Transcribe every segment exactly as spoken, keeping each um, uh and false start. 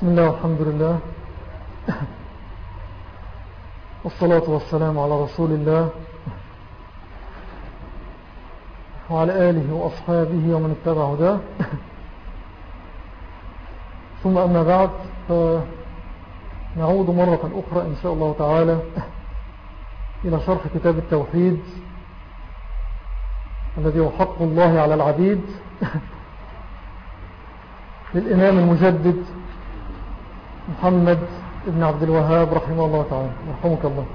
بسم الله والحمد لله والصلاة والسلام على رسول الله وعلى آله وأصحابه ومن اتبع هداه. ثم أما بعد، نعود مرة أخرى إن شاء الله تعالى إلى شرح كتاب التوحيد الذي هو حق الله على العبيد للإمام المجدد محمد ابن عبد الوهاب رحمه الله تعالى، رحمك الله.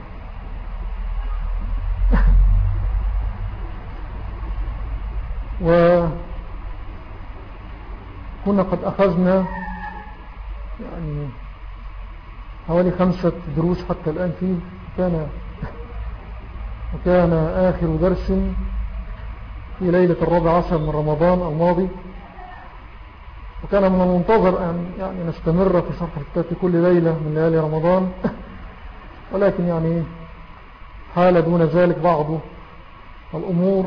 وكنا قد أخذنا يعني حوالي خمسة دروس حتى الآن فيه، كان وكان آخر درس في ليلة الرابع عشر من رمضان الماضي، وكان من المنتظر أن يعني نستمر في شرح الكتاب في كل ليلة من ليالي رمضان، ولكن يعني حال دون ذلك بعض الأمور،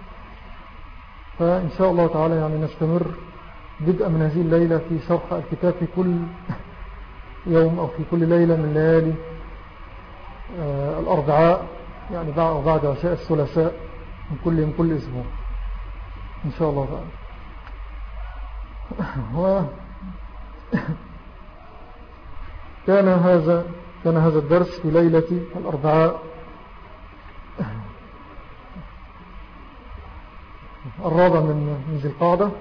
فإن شاء الله تعالى يعني نستمر بدءا من هذه الليلة في شرح الكتاب في كل يوم أو في كل ليلة من ليالي آه الأربعاء، يعني بعد عشاء الثلاثاء من كل من كل أسبوع إن شاء الله تعالى. و كان هذا كان هذا الدرس في ليلة الأربعاء الرابع من ذي القعدة،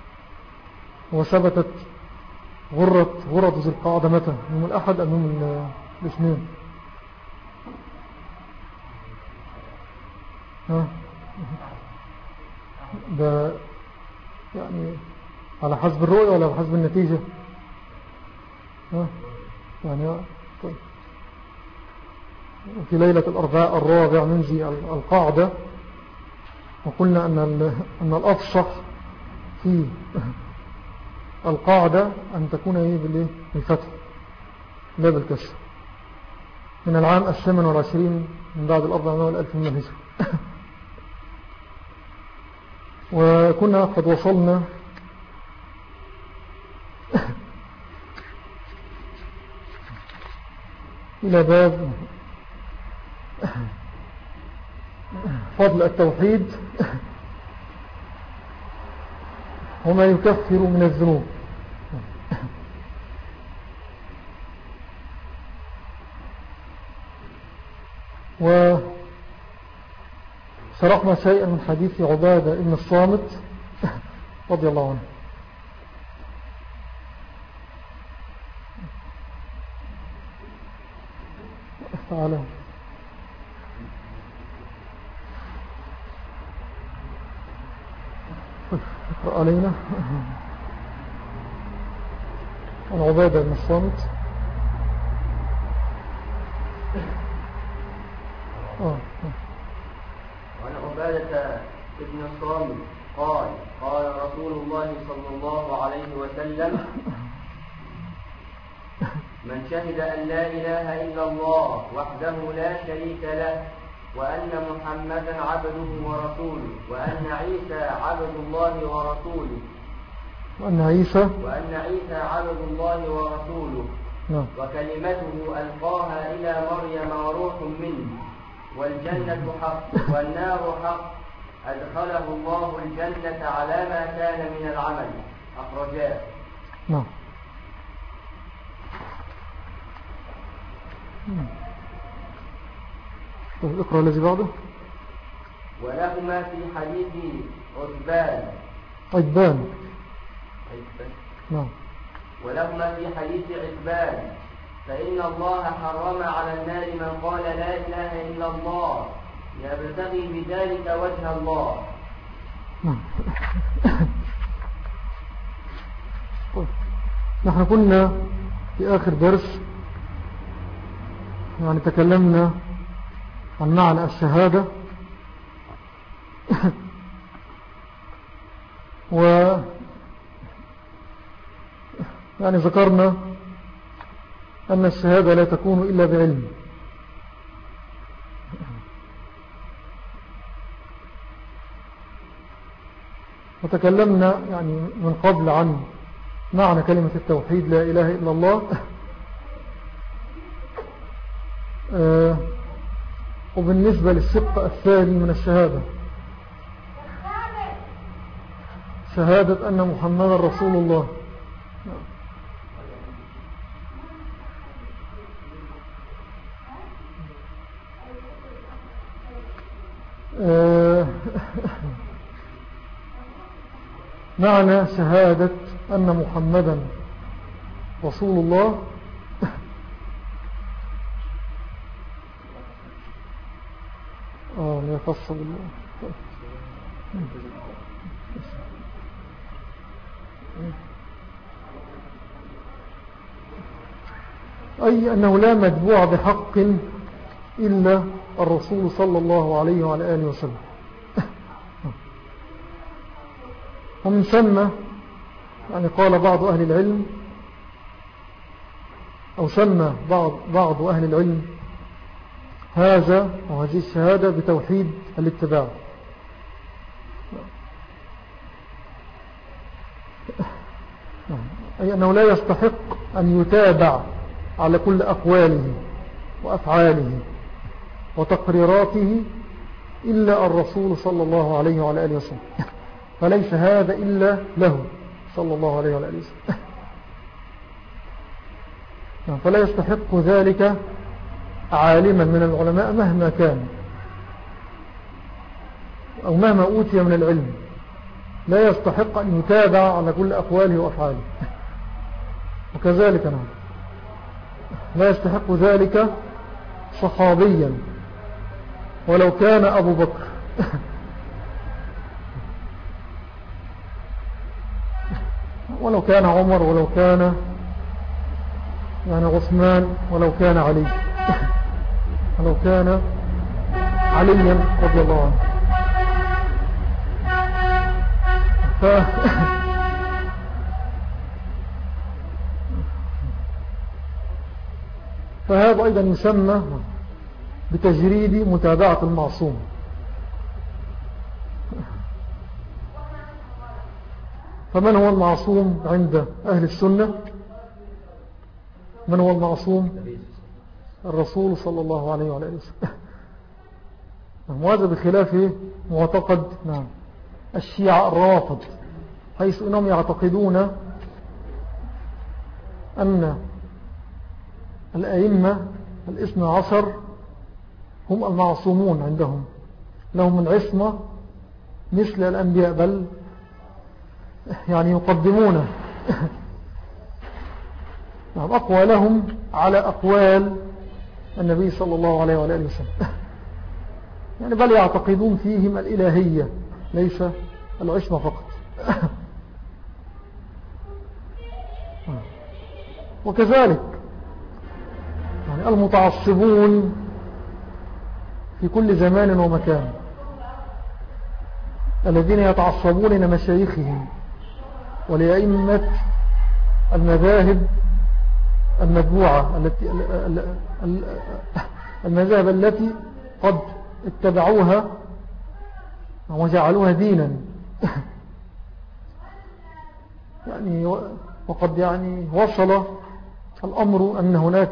وثبتت غرة غرة ذي القعدة متى؟ يوم الأحد أم يوم الاثنين؟ ها ده يعني على حسب الرؤية ولا على حسب النتيجة؟ ها يعني طيب. في ليلة الأربعاء الرابع من ذي القعدة، وقلنا أن أن الأفصح في القاعدة أن تكون ايه بالفتح لا بالكسر، من العام الثامن والعشرين من بعد الأربعمائة والألف من الهجرة. وكنا قد وصلنا إلى باب فضل التوحيد وما يكفر من الذنوب. وشرحنا شيئا من حديث عبادة ابن الصامت رضي الله عنه. تعالى اقرأ علينا عن عبادة بن الصامت. آه. وعن عبادة بن الصامت قال قال رسول الله صلى الله عليه وسلم: من شهد أن لا إله إلا الله وحده لا شريك له، وأن محمدا عبده ورسوله، وأن عيسى عبد الله ورسوله، وأن عيسى وأن عيسى عبد الله ورسوله، وكلمته ألقاها إلى مريم وروح منه، والجنة حق والنار حق، أدخله الله الجنة على ما كان من العمل. أخرجاه. نعم. اقرأ الذي بعده. ولهما في حديث عتبان عتبان عتبان نعم. ولهما في حديث عتبان: فإن الله حرم على النار من قال لا إله إلا الله يبتغي بذلك وجه الله. نعم. نحن كنا في آخر درس يعني تكلمنا عن معنى الشهادة و يعني ذكرنا أن الشهادة لا تكون إلا بعلم، وتكلمنا يعني من قبل عن معنى كلمة التوحيد لا إله إلا الله. آه وبالنسبة للشق الثاني من الشهادة، شهادة أن محمد رسول الله، آه معنى شهادة أن محمدا رسول الله آه يفصل الله أي أنه لا متبوع بحق إلا الرسول صلى الله عليه وعلى آله وسلم. ومن ثم يعني قال بعض أهل العلم، أو سمى بعض, بعض أهل العلم هذا وهذه الشهادة بتوحيد الاتباع. أي أنه لا يستحق أن يتابع على كل أقواله وأفعاله وتقريراته إلا الرسول صلى الله عليه وعلى آله وسلم، فليس هذا إلا له صلى الله عليه وعلى آله وسلم. فلا يستحق ذلك عالما من العلماء مهما كان أو مهما أوتي من العلم، لا يستحق أن يتابع على كل أقواله وأفعاله. وكذلك نعم لا يستحق ذلك صحابيا ولو كان أبو بكر ولو كان عمر ولو كان يعني عثمان ولو كان علي ولو كان عليا رضي الله عنه. ف... فهذا أيضا يسمى بتجريد متابعة المعصوم. فمن هو المعصوم عند أهل السنة؟ من هو المعصوم؟ الرسول صلى الله عليه وعلى آله وسلم. وهذا بخلاف معتقد نعم الشيعة الروافض، حيث أنهم يعتقدون أن الأئمة الاثنى عشر هم المعصومون عندهم، لهم العصمة مثل الأنبياء، بل يعني يقدمون أقوالهم على أقوال النبي صلى الله عليه وآله وسلم، يعني بل يعتقدون فيهم الإلهية ليس العصمة فقط. وكذلك يعني المتعصبون في كل زمان ومكان الذين يتعصبون لمشايخهم ولأئمة المذاهب المتبوعة التي المذاهب التي قد اتبعوها وجعلوها دينا، يعني وقد يعني وصل الأمر أن هناك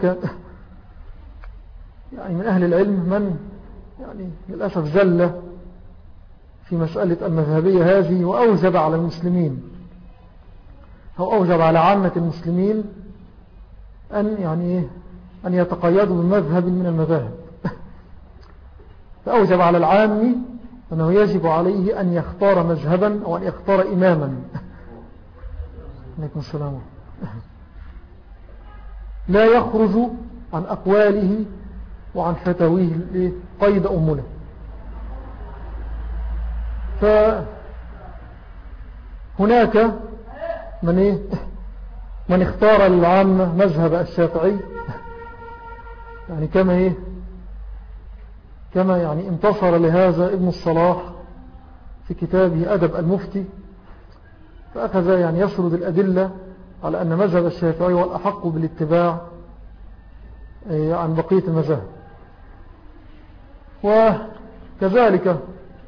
يعني من أهل العلم من يعني للأسف زل في مسألة المذهبية هذه، وأوجب على المسلمين أو أوجب على عامة المسلمين أن يعني أن يتقيدوا بمذهب من المذاهب. فأوجب على العام أنه يجب عليه أن يختار مذهبا أو أن يختار إماما عليكم السلام لا يخرج عن أقواله وعن فتاويه قيد أمنا. فهناك من إيه من اختار للعامة مذهب الشافعي، يعني كما إيه كما يعني انتصر لهذا ابن الصلاح في كتابه أدب المفتي، فأخذ يعني يسرد الأدلة على أن مذهب الشافعي هو الأحق بالاتباع عن بقية المذاهب. وكذلك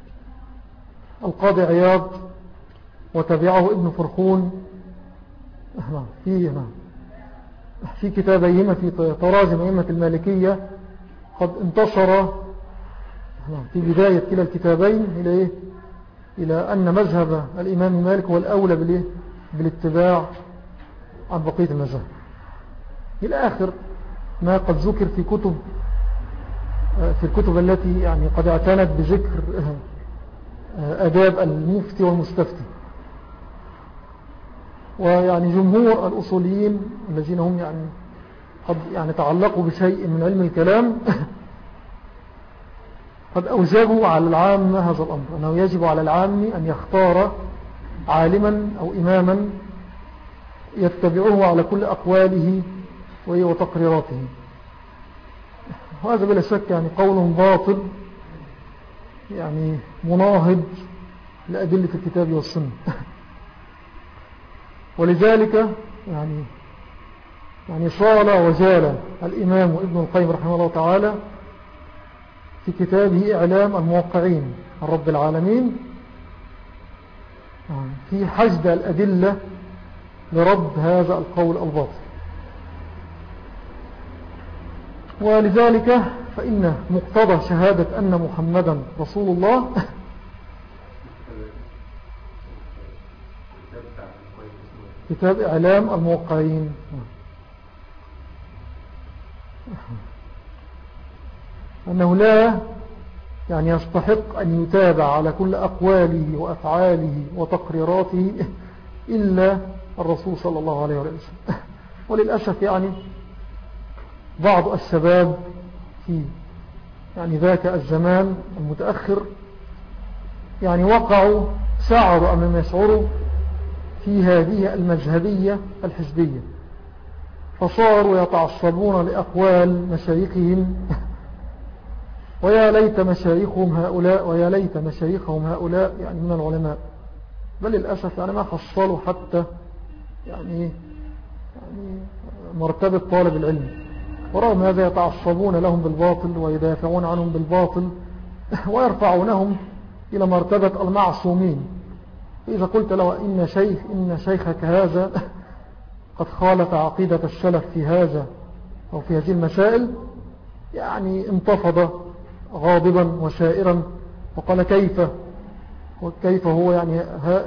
القاضي عياض وتبعه ابن فرخون في في كتابيهما في تراجم أئمة المالكية قد انتشر في بداية كلا الكتابين إلى إيه؟ إلى أن مذهب الإمام مالك هو الأولى بالإيه؟ بالاتباع عن بقية المذاهب إلى آخر ما قد ذكر في كتب في الكتب التي يعني قد اعتنت بذكر آداب المفتي والمستفتي. ويعني جمهور الأصوليين الذين هم يعني قد يعني تعلقوا بشيء من علم الكلام قد أوجبوا على العام هذا الأمر، أنه يجب على العام أن يختار عالما أو إماما يتبعه على كل أقواله وتقريراته. وهذا بلا شك يعني قول باطل يعني مناهض لأدلة الكتاب والسنة. ولذلك يعني يعني صال وجال الإمام ابن القيم رحمه الله تعالى في كتابه إعلام الموقعين عن رب العالمين في حشد الأدلة لرد هذا القول الباطل. ولذلك فإن مقتضى شهادة أن محمدا رسول الله كتاب إعلام الموقعين أنه لا يعني يستحق أن يتابع على كل أقواله وأفعاله وتقريراته إلا الرسول صلى الله عليه وسلم. وللأسف يعني بعض الشباب في يعني ذاك الزمان المتأخر يعني وقعوا شعروا أمام يشعروا في هذه المذهبية الحزبية، فصاروا يتعصبون لأقوال مشايخهم ويا ليت مشايخهم هؤلاء ويا ليت مشايخهم هؤلاء يعني من العلماء. بل للأسف يعني ما حصلوا حتى يعني, يعني مرتبة طالب العلم، ورغم هذا يتعصبون لهم بالباطل ويدافعون عنهم بالباطل ويرفعونهم إلى مرتبة المعصومين. فإذا قلت له إن, شيخ إن شيخك هذا قد خالف عقيدة السلف في هذا أو في هذه المسائل يعني انتفض غاضبا وشائرا وقال كيف وكيف هو يعني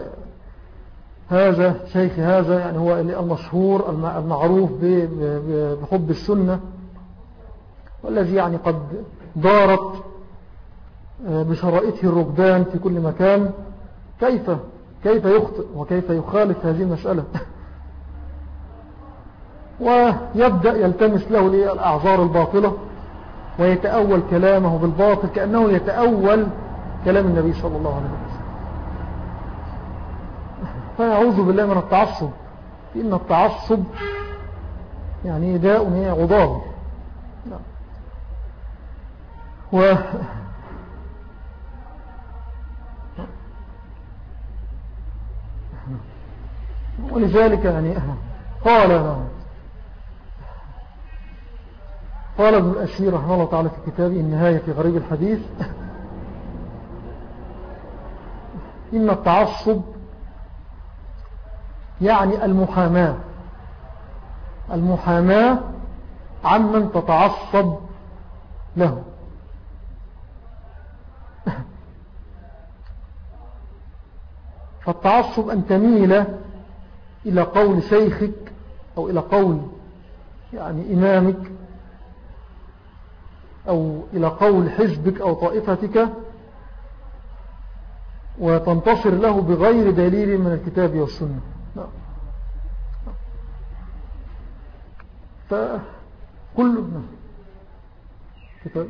هذا شيخ هذا يعني هو المشهور المعروف بحب السنة والذي يعني قد دارت بشرائطه الركبان في كل مكان، كيف كيف يخطئ وكيف يخالف هذه المسألة. ويبدأ يلتمس له الأعذار الباطلة ويتأول كلامه بالباطل كأنه يتأول كلام النبي صلى الله عليه وسلم. فيعوذ بالله من التعصب، إن التعصب يعني داء عضال. و ولذلك يعني قال قال ابن الأثير رحمه الله تعالى في كتابه النهاية في غريب الحديث إن التعصب يعني المحاماة المحاماة عمن تتعصب له. فالتعصب أن تميل إلى قول شيخك أو إلى قول يعني إمامك أو إلى قول حزبك أو طائفتك وتنتصر له بغير دليل من الكتاب والسنة. فكل كتاب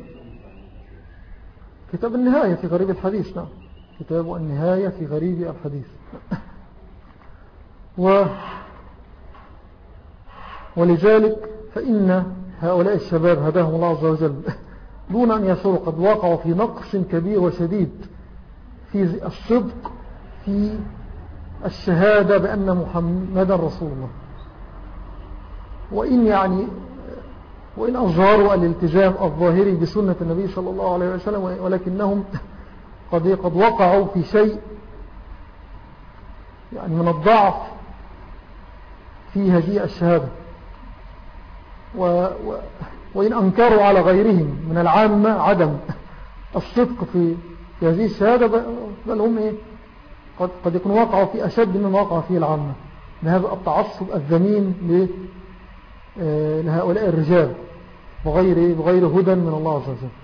كتاب النهاية في غريب الحديث. نعم، كتاب النهاية في غريب الحديث. و ولذلك فإن هؤلاء الشباب هداهم الله عز وجل دون أن يشعروا قد وقعوا في نقص كبير وشديد في الصدق في الشهادة بأن محمدا رسول الله، وإن يعني وإن أظهروا الالتزام الظاهري بسنة النبي صلى الله عليه وسلم، ولكنهم قد قد وقعوا في شيء يعني من الضعف في هذه الشهادة، و و وإن أنكروا على غيرهم من العامة عدم الصدق في, في هذه الشهادة، بل هم إيه قد, قد يكون وقعوا في أشد من وقع فيه العامة بهذا التعصب الذميم لهؤلاء الرجال بغير, بغير هدى من الله عز وجل.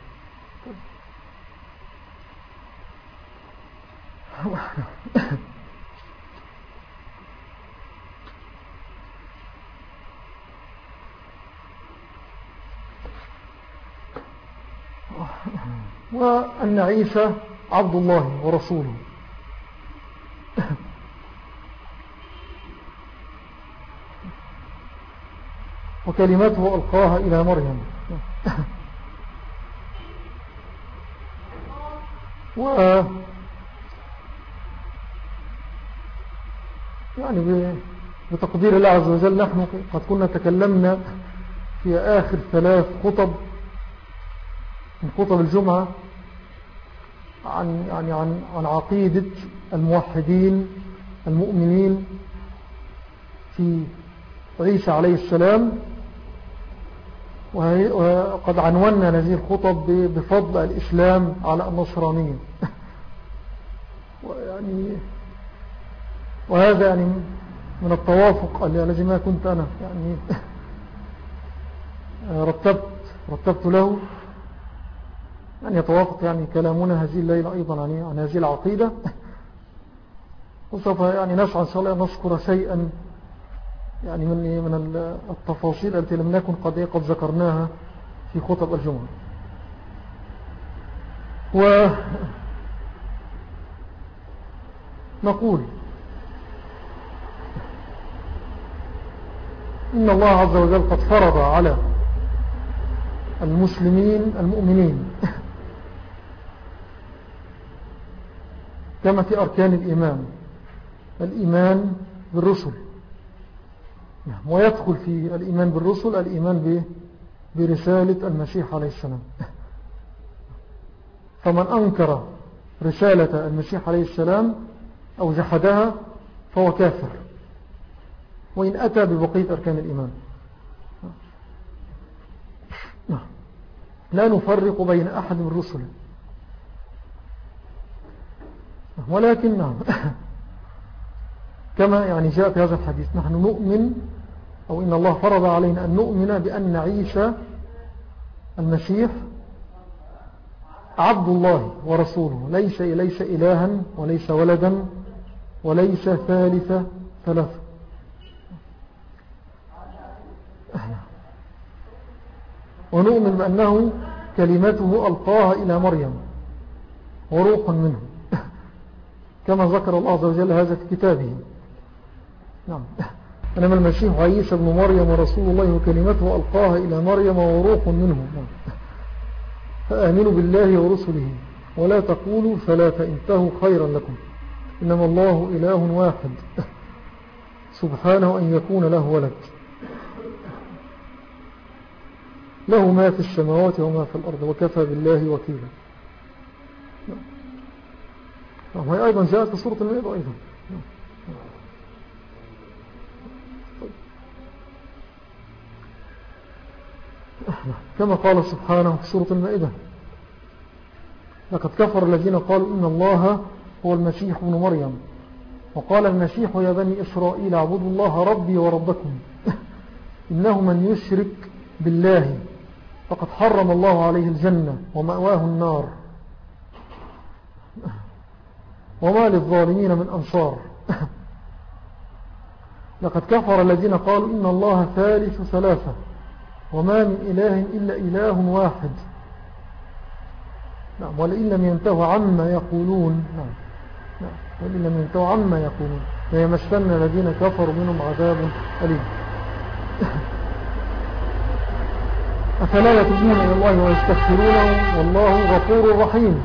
وأن عيسى عبد الله ورسوله. وكلمته ألقاها إلى مريم. و يعني بتقدير الله عز وجل نحن قد كنا تكلمنا في آخر ثلاث خطب من خطب الجمعة عن, يعني عن, عن عقيدة الموحدين المؤمنين في عيسى عليه السلام، وقد عنونا هذه الخطب بفضل الإسلام على النصرانية. ويعني وهذا يعني من التوافق الذي ما كنت أنا يعني رتبت, رتبت له أن يتوافق يعني كلامنا هذه الليلة أيضا عن, عن هذه العقيدة. وسوف يعني نسعى إن شاء الله أن نذكر شيئا يعني من, من التفاصيل التي لم نكن قد, قد ذكرناها في خطب الجمعة. ونقول إن الله عز وجل قد فرض على المسلمين المؤمنين كما في أركان الإيمان الإيمان بالرسل، ويدخل في الإيمان بالرسل الإيمان برسالة المسيح عليه السلام. فمن أنكر رسالة المسيح عليه السلام أو جحدها فهو كافر وإن أتى ببقية أركان الإيمان. لا نفرق بين أحد من الرسل، ولكن نعم كما يعني جاء في هذا الحديث نحن نؤمن أو إن الله فرض علينا أن نؤمن بأن عيسى المسيح عبد الله ورسوله، ليس, ليس إلها وليس ولدا وليس ثالث ثلاثة. ونؤمن بأنه كلمته ألقاها إلى مريم وروح منه كما ذكر الله عز وجل هذا في كتابه. نعم. إنما المسيح عيسى ابن مريم ورسول الله وكلمته ألقاها إلى مريم وروح منه. فآمنوا بالله ورسله ولا تقولوا ثلاثة انتهوا خيرا لكم، إنما الله إله واحد سبحانه أن يكون له ولد، له ما في السماوات وما في الأرض وكفى بالله وكيلا. وهي أيضا جاءت في سورة المائدة أيضا. كما قال سبحانه في سورة المائدة: لقد كفر الذين قالوا إن الله هو المسيح ابن مريم وقال المسيح يا بني إسرائيل اعبدوا الله ربي وربكم إنه من يشرك بالله فقد حرم الله عليه الجنة ومأواه النار وما للظالمين من أنصار. لقد كفر الذين قالوا إن الله ثالث ثلاثة وما من إله إلا إله واحد. نعم. ولئن لم ينتهوا عما يقولون نعم. نعم. ولئن لم ينتهوا عما يقولون ليمسن الذين كفروا منهم عذاب أليم. أفلا يتوبون إلى الله ويستغفرونه والله غفور رحيم.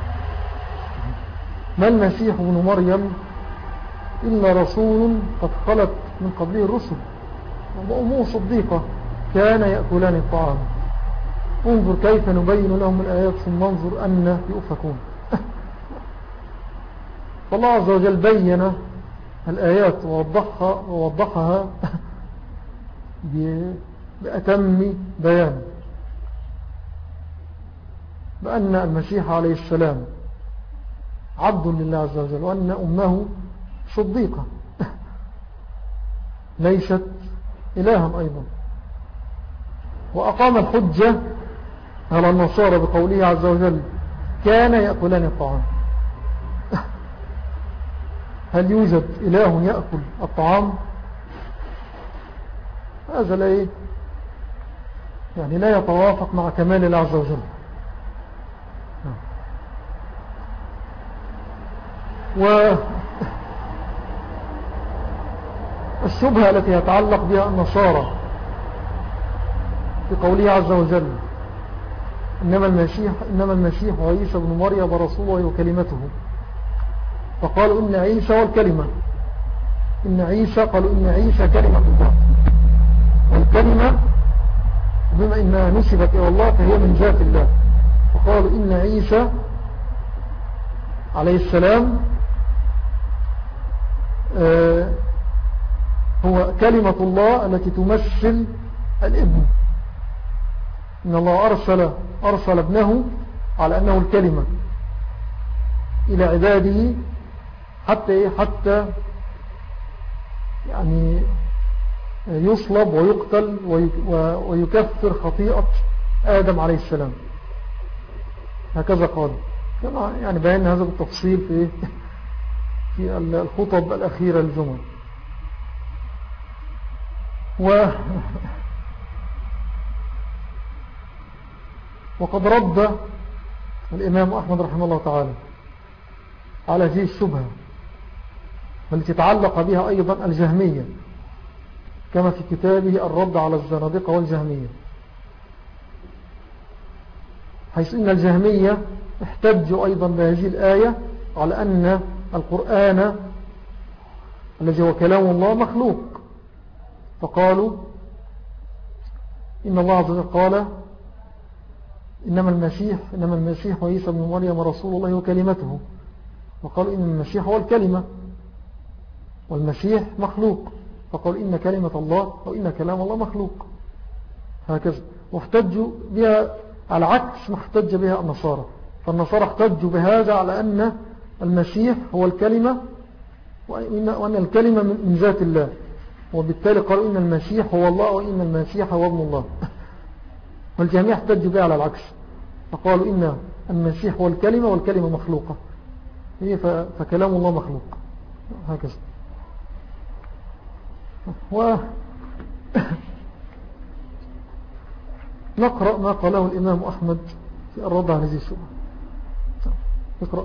ما المسيح ابن مريم إلا رسول قد خلت من قبله الرسل وأمه صديقة كان يأكلان الطعام انظر كيف نبين لهم الآيات ثم انظر أن يؤفكون. فالله عز وجل بين الآيات ووضحها, ووضحها بأتم بيان بأن المسيح عليه السلام عبد لله عز وجل، وأن أمه صديقة ليست إلها أيضا. وأقام الحجة على النصارى بقوله عز وجل كان يأكلان الطعام. هل يوجد إله يأكل الطعام؟ هذا لا يعني لا يتوافق مع كمال الله عز وجل. والشبهة التي يتعلق بها النصارى في قوله عز وجل إنما المسيح, إنما المسيح عيسى بن مريم رسوله وكلمته، فقالوا إن عيسى والكلمة إن عيسى قالوا إن عيسى كلمة الله، والكلمة بما إنها نسبت إلى الله فهي من ذات الله، فقالوا إن عيسى عليه السلام آه هو كلمة الله التي تمثل الابن. إن الله أرسل, أرسل ابنه على أنه الكلمة إلى عباده حتى, حتى يعني يصلب ويقتل ويكفر خطيئة آدم عليه السلام. هكذا قال، كما يعني بيان هذا بالتفصيل في في الخطب الأخيرة للجمعة. و وقد رد الإمام أحمد رحمه الله تعالى على هذه الشبهة والتي تعلق بها أيضا الجهمية، كما في كتابه الرد على الزنادقة والجهمية، حيث إن الجهمية احتجوا أيضا بهذه الآية على أن القرآن الذي هو كلام الله مخلوق، فقالوا إن الله عز وجل قال إنما المسيح إنما المسيح وعيسى بن مريم رسول الله وكلمته، وقالوا إن المسيح هو الكلمة والمسيح مخلوق، فقالوا إن كلمة الله أو إن كلام الله مخلوق، هكذا. واحتجوا بها على عكس ما احتج بها النصارى، فالنصارى احتجوا بهذا على أن المسيح هو الكلمة وأن الكلمة من ذات الله، وبالتالي قالوا إن المسيح هو الله وإن المسيح هو ابن الله. والجميع احتجوا بها على العكس، فقالوا إن المسيح هو الكلمة والكلمة مخلوقة، فكلام الله مخلوق، هكذا. و نقرأ ما قاله الإمام أحمد في الرد عن هذه الشبهة. اقرأ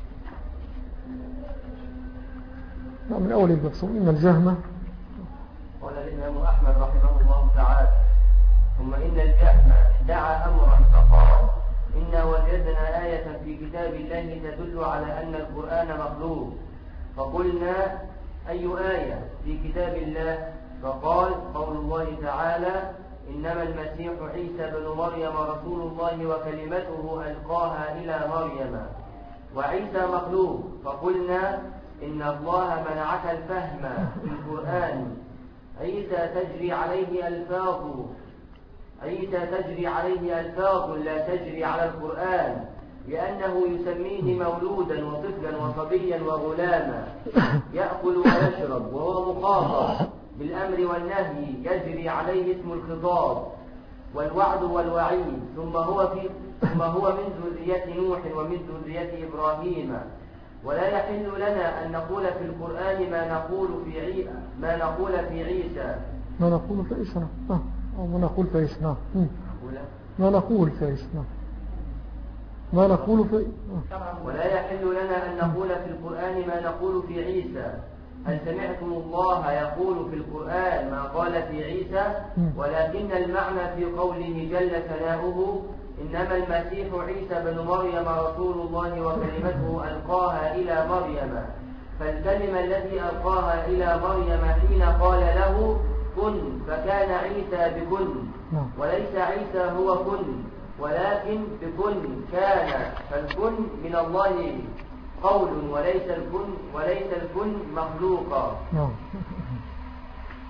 من أول البحث. إن الجهمة قال الإمام أحمد رحمه الله تعالى ثم إن الجهمة دعا أمرا فقال إنا وجدنا آية في كتاب الله تدل على أن القرآن مخلوق، فقلنا أي آية في كتاب الله؟ فقال قول الله تعالى إنما المسيح عيسى بن مريم رسول الله وكلمته ألقاها إلى مريم وعيسى مخلوق، فقلنا إن الله منعك الفهم في القرآن، عيسى تجري عليه ألفاظ عيسى تجري عليه ألفاظ لا تجري على القرآن، لأنه يسميه مولودا وطفلا وصبيا وغلاما يأكل ويشرب وهو مخاطب بالأمر والنهي يجري عليه اسم الخطاب والوعد والوعيد، ثم هو, في ثم هو من ذرية نوح ومن ذرية إبراهيم، ولا يحل لنا أن نقول في القرآن ما نقول في عيسى ما نقول في عيسى ما نقول في عيسى أو ما نقول في عيسى ما نقول في عيسى ما نقول في ولا يحل لنا أن نقول في القرآن ما نقول في عيسى. هل سمعتم الله يقول في القرآن ما قال في عيسى؟ ولكن المعنى في قوله جل ثناؤه إنما المسيح عيسى بن مريم رسول الله وكلمته ألقاها إلى مريم، فالكلمة التي ألقاها إلى مريم حين قال له كن فكان عيسى بكن، وليس عيسى هو كن ولكن بكن كان، فالكن من الله قول وليس الكن وليس الكن مخلوقا.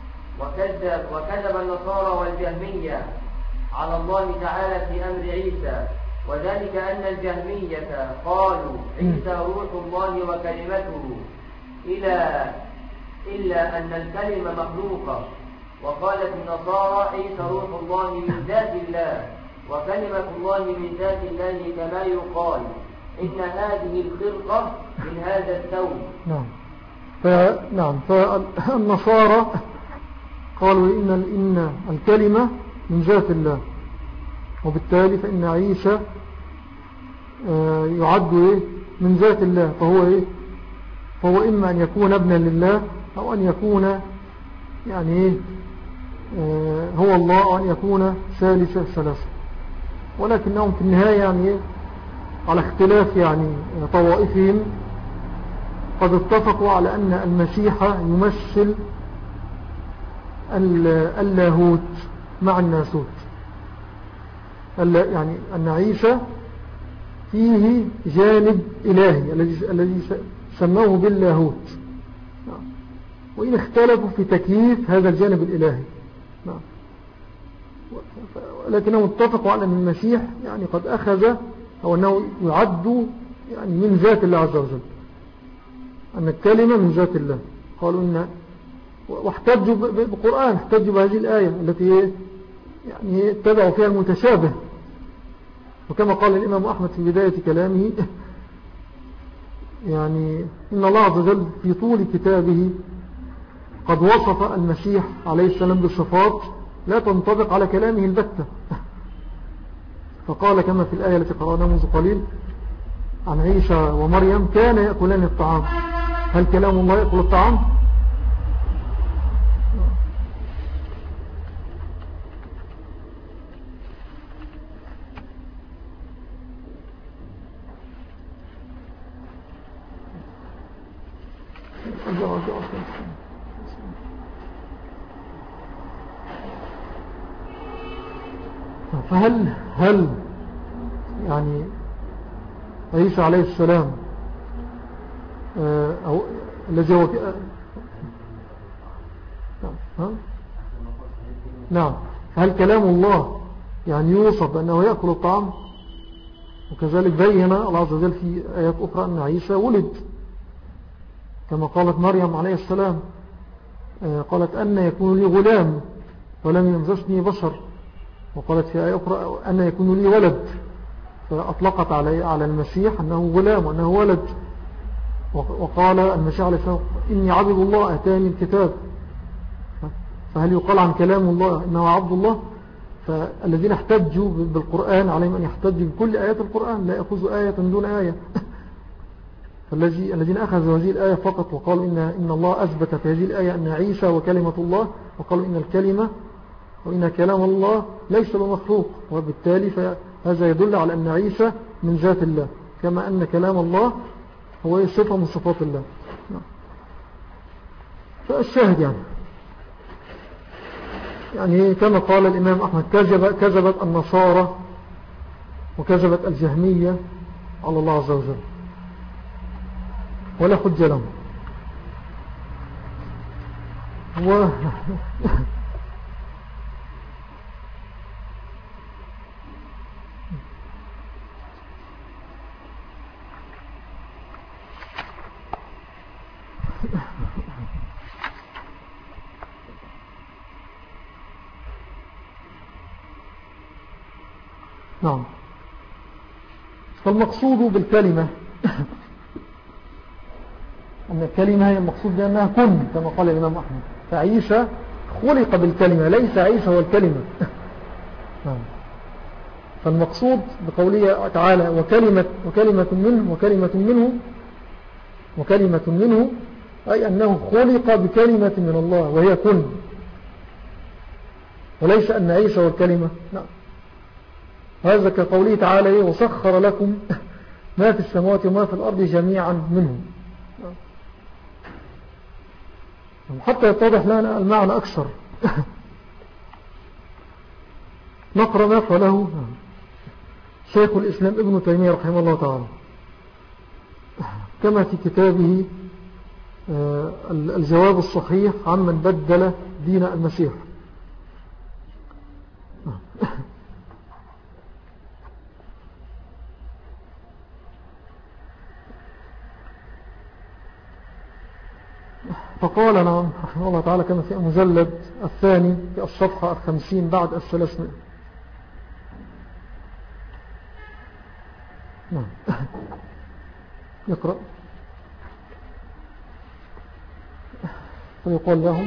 وكذب, وكذب النصارى والجهمية على الله تعالى في أمر عيسى، وذلك أن الجهمية قالوا عيسى روح الله وكلمته إلى إلا أن الكلمة مخلوقة، وقالت النصارى عيسى روح الله من ذات الله وكلمة الله من ذات الله، كما يقال إن هذه الخلقة من هذا الثوب. نعم فنعم فالنصارى قالوا إن إن الكلمة من ذات الله، وبالتالي فإن عيسى يعد إيه من ذات الله، فهو إيه فهو إما أن يكون ابنا لله أو أن يكون يعني إيه هو الله، أو أن يكون ثالث ثلاثة، ولكنهم في النهاية يعني إيه على اختلاف يعني طوائفهم قد اتفقوا على أن المسيح يمثل اللاهوت مع الناسوت، يعني أن عيسى فيه جانب إلهي الذي سموه باللاهوت، وإن اختلفوا في تكييف هذا الجانب الإلهي، لكنهم اتفقوا على أن المسيح يعني قد أخذ أو أنه يعد يعني من ذات الله عز وجل، أن الكلمة من ذات الله. قالوا إن واحتجوا بالقرآن، احتجوا بهذه الآية التي يعني اتبعوا فيها المتشابه، وكما قال الإمام أحمد في بداية كلامه يعني إن الله عز وجل في طول كتابه قد وصف المسيح عليه السلام بصفات لا تنطبق على كلامه البتة، فقال كما في الآية التي قرأناها منذ قليل عن عيسى ومريم كان يأكلان الطعام. هل كلام الله يأكل الطعام؟ فهل هل يعني عيسى عليه السلام أو الذي هو نعم هل كلام الله يعني يوصف بأنه يأكل الطعام؟ وكذلك بين الله عز وجل في آيات أخرى أن عيسى ولد، كما قالت مريم عليه السلام قالت أن يكون لي غلام ولم يمسسني بشر، وقالت في آية أخرى أن يكون لي ولد، فأطلقت على على المسيح أنه غلام وأنه ولد. وقال المسيح عليه السلام إني عبد الله أتاني الكتاب، فهل يقال عن كلام الله إنه عبد الله؟ فالذين احتجوا بالقرآن عليهم أن يحتجوا بكل آيات القرآن، لا يأخذوا آية دون آية. فالذين أخذوا هذه الآية فقط وقالوا إن, إن الله أثبت في هذه الآية أن عيسى وكلمة الله، وقالوا إن الكلمة وإن كلام الله ليس بمخلوق، وبالتالي فهذا يدل على أن عيسى من ذات الله، كما أن كلام الله هو صفة من صفات الله. فالشاهد يعني يعني كما قال الإمام أحمد كذب كذبت النصارى وكذبت الجهمية على الله عز وجل ولا حجة لهم. و نعم. فالمقصود بالكلمة أن الكلمة هي المقصود بأنها كن، كما قال الإمام أحمد، فعيسى خلق بالكلمة، ليس عيسى هو الكلمة. نعم. فالمقصود بقوله تعالى وكلمة, وكلمة منه وكلمة منه وكلمة منه أي أنه خلق بكلمة من الله وهي كن، وليس أن عيسى هو الكلمة. نعم. هذا كقوله تعالى وسخر لكم ما في السماوات وما في الأرض جميعا منه، حتى يتضح لنا المعنى أكثر. نقرأ ما قاله شيخ الإسلام ابن تيمية رحمه الله تعالى كما في كتابه الجواب الصحيح عمن بدل دين المسيح. فقال نعم رحمه الله تعالى كما في المجلد الثاني في الصفحة الخمسين بعد الثلاثمائة. نعم يقرأ. فيقول لهم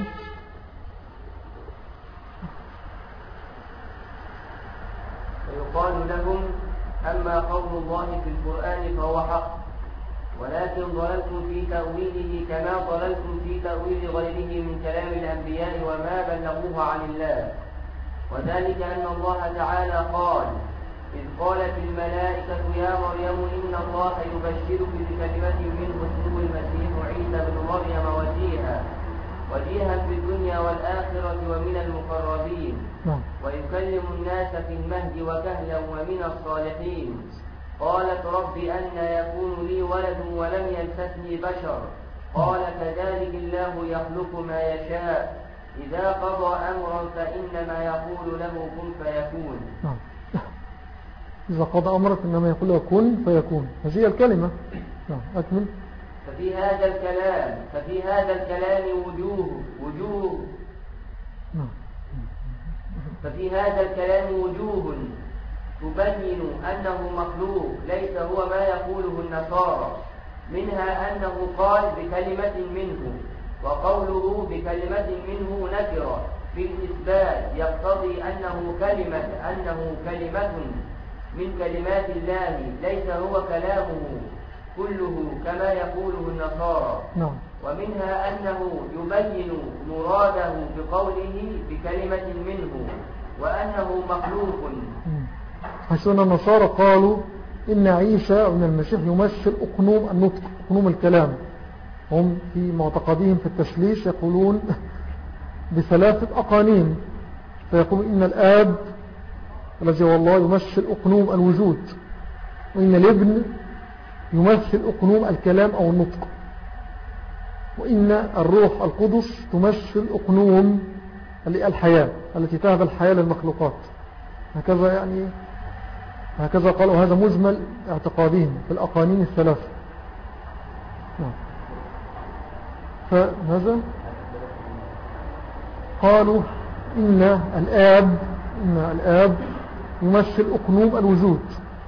ويقال لهم أما قول الله في القرآن فهو حق، ولكن ضللتم في تأويله كما ضللتم في تأويل غيره من كلام الأنبياء وما بلغوه عن الله. وذلك أن الله تعالى قال: إذ قالت الملائكة يا مريم إن الله يبشرك بكلمة منه اسمه المسيح عيسى بن مريم وجيها وجيها في الدنيا والآخرة ومن المقربين ويكلم الناس في المهد وكهلا ومن الصالحين. قالت رب أن يكون لي ولد ولم يمسسني بشر قال كذلك الله يخلق ما يشاء إذا قضى أمرا فإنما يقول له كن فيكون. إذا قضى أمرا إنما يقول له كن فيكون. هذه الكلمة. أكمل. ففي هذا الكلام ففي هذا الكلام وجوه وجوه ففي هذا الكلام وجوه تبين أنه مخلوق ليس هو ما يقوله النصارى، منها أنه قال بكلمة منه، وقوله بكلمة منه نكرة في الإثبات يقتضي أنه كلمة أنه كلمة من كلمات الله ليس هو كلامه كله كما يقوله النصارى. نعم. ومنها أنه يبين مراده بقوله بكلمة منه وأنه مخلوق، حيث أن النصارى قالوا إن عيسى أو إن المسيح يمثل أقنوم النطق أقنوم الكلام. هم في معتقدهم في التثليث يقولون بثلاثة أقانيم، فيقولون إن الآب الذي هو الله يمثل أقنوم الوجود، وإن الابن يمثل أقنوم الكلام أو النطق، وإن الروح القدس تمثل أقنوم الحياة التي تهب الحياة للمخلوقات. هكذا يعني هكذا قالوا، هذا مجمل اعتقادهم في الأقانيم الثلاثة. فهذا قالوا إن الآب إن الآب يمثل أقنوم الوجود،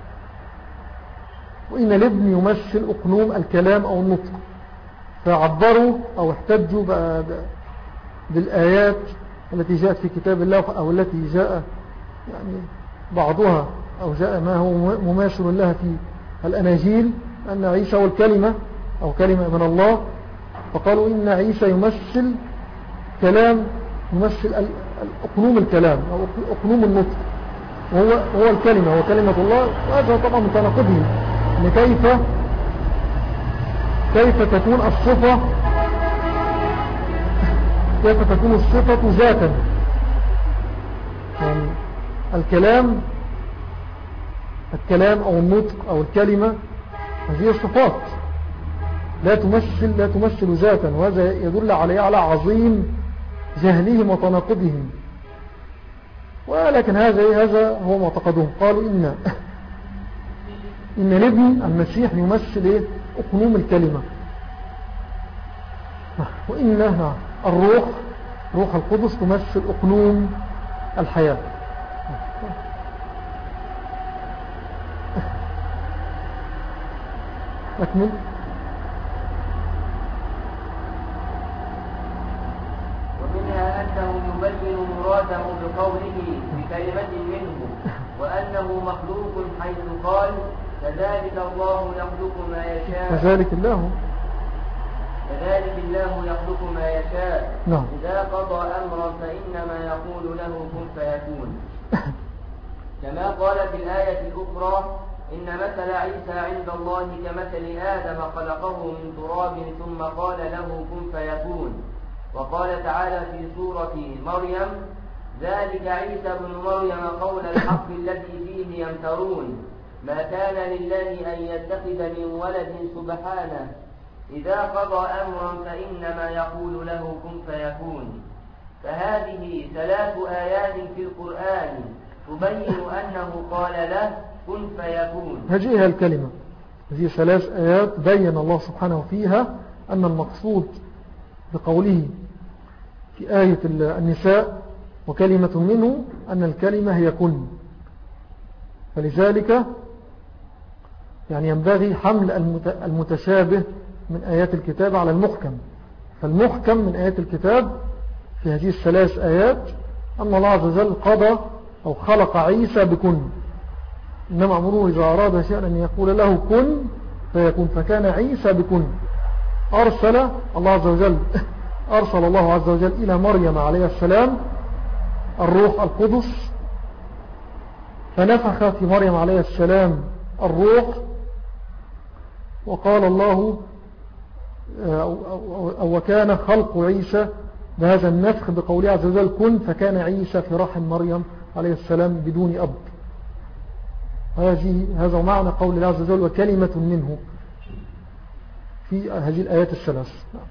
وإن الابن يمثل أقنوم الكلام أو النطق، فعبروا أو احتجوا بالآيات التي جاءت في كتاب الله أو التي جاء يعني بعضها أو جاء ما هو مماثل لها في الأناجيل أن عيسى هو الكلمة أو كلمة من الله، فقالوا إن عيسى يمثل كلام يمثل أقنوم الكلام أو أقنوم النطق، وهو هو الكلمة هو كلمة الله. وهذا طبعا من تناقضهم، إن كيف كيف تكون الصفة كيف تكون الصفة ذاتا، يعني الكلام الكلام أو النطق أو الكلمة هذه الصفات لا تمثل لا تمثل ذاتا، وهذا يدل عليه على عظيم جهلهم وتناقضهم. ولكن هذا هذا هو معتقدهم. قالوا إن إن الابن المسيح يمثل أقنوم الكلمة، وإن الروح روح القدس تمثل أقنوم الحياة. أكمل. ومنها أنه يبين مراده بقوله بكلمة منه وأنه مخلوق حيث قال كذلك الله يخلق ما يشاء كذلك الله كذلك الله يخلق ما يشاء نعم. إذا قضى أمرا فإنما يقول له كن فيكون. كما قال في الآية الأخرى إن مثل عيسى عند الله كمثل آدم خلقه من تراب ثم قال له كن فيكون. وقال تعالى في سورة مريم ذلك عيسى بن مريم قول الحق الذي فيه يمترون ما كان لله أن يتخذ من ولد سبحانه إذا قضى أمرا فإنما يقول له كن فيكون. فهذه ثلاث آيات في القرآن تبين أنه قال له كن فيكون. هذه هي الكلمة، هذه ثلاث آيات بين الله سبحانه فيها أن المقصود بقوله في آية النساء وكلمة منه أن الكلمة هي كن. فلذلك يعني ينبغي حمل المتشابه من آيات الكتاب على المحكم. فالمحكم من آيات الكتاب في هذه الثلاث آيات أن الله عز وجل قضى أو خلق عيسى بكن، إنما أمره إذا أراد شيئا أن يقول له كن فيكون، فكان عيسى بكن. أرسل الله عز وجل أرسل الله عز وجل إلى مريم عليه السلام الروح القدس، فنفخ في مريم عليه السلام الروح، وقال الله أو, أو, أو وكان خلق عيسى بهذا النفخ بقوله عز وجل كن، فكان عيسى في رحم مريم عليه السلام بدون أب. هذه هذا معنى قول الله عز وجل وكلمة منه في هذه الآيات الثلاث.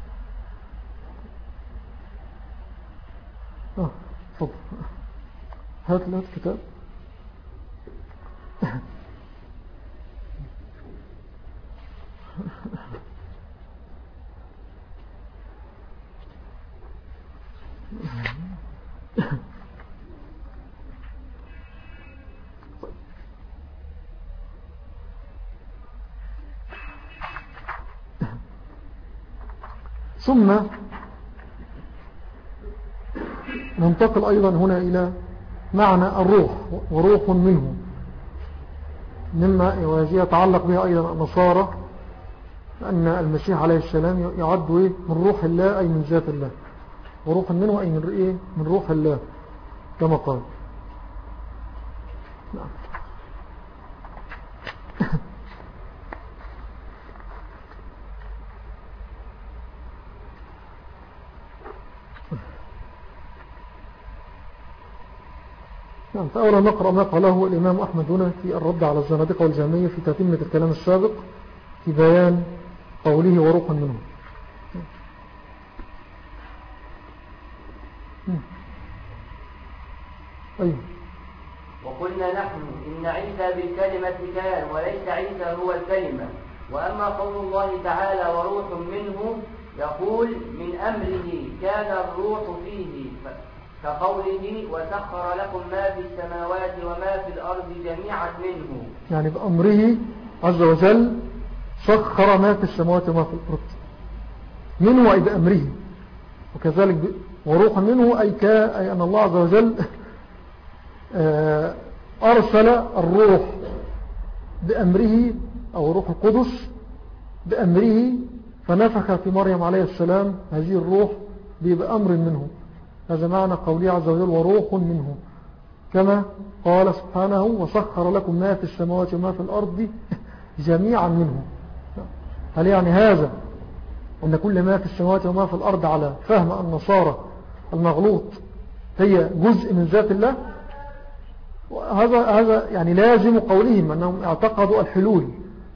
آه فضل. هات لها الكتاب. ثم ننتقل أيضا هنا إلى معنى الروح وروح منه، مما يتعلق بها أيضا النصارى أن المسيح عليه السلام يعد من روح الله أي من ذات الله، وروح منه أي من, إيه؟ من روح الله كما قال. نعم. نعم. فأولا نقرأ ما قاله الإمام أحمد هنا في الرد على الزنادقة والجهمية في تتمة الكلام السابق في بيان قوله وروح منه. أيوه. وقلنا نحن إن عيسى بالكلمة كان وليس عيسى هو الكلمة. وأما قول الله تعالى وروح منه يقول من أمره كان الروح فيه كقوله وسخر لكم ما في السماوات وما في الأرض جميعا منه، يعني بأمره عز وجل سخر ما في السماوات وما في الأرض منه أي بأمره. وكذلك وروح منه أي, أي أن الله عز وجل أرسل الروح بأمره أو روح القدس بأمره، فنفخ في مريم عليه السلام هذه الروح بأمر منه. هذا معنى قوله عز وجل وروح منه، كما قال سبحانه وسخر لكم ما في السماوات وما في الأرض جميعا منه. هل يعني هذا أن كل ما في السماوات وما في الأرض على فهم النصارى المغلوط هي جزء من ذات الله؟ وهذا هذا يعني لازم قولهم أنهم اعتقدوا الحلول،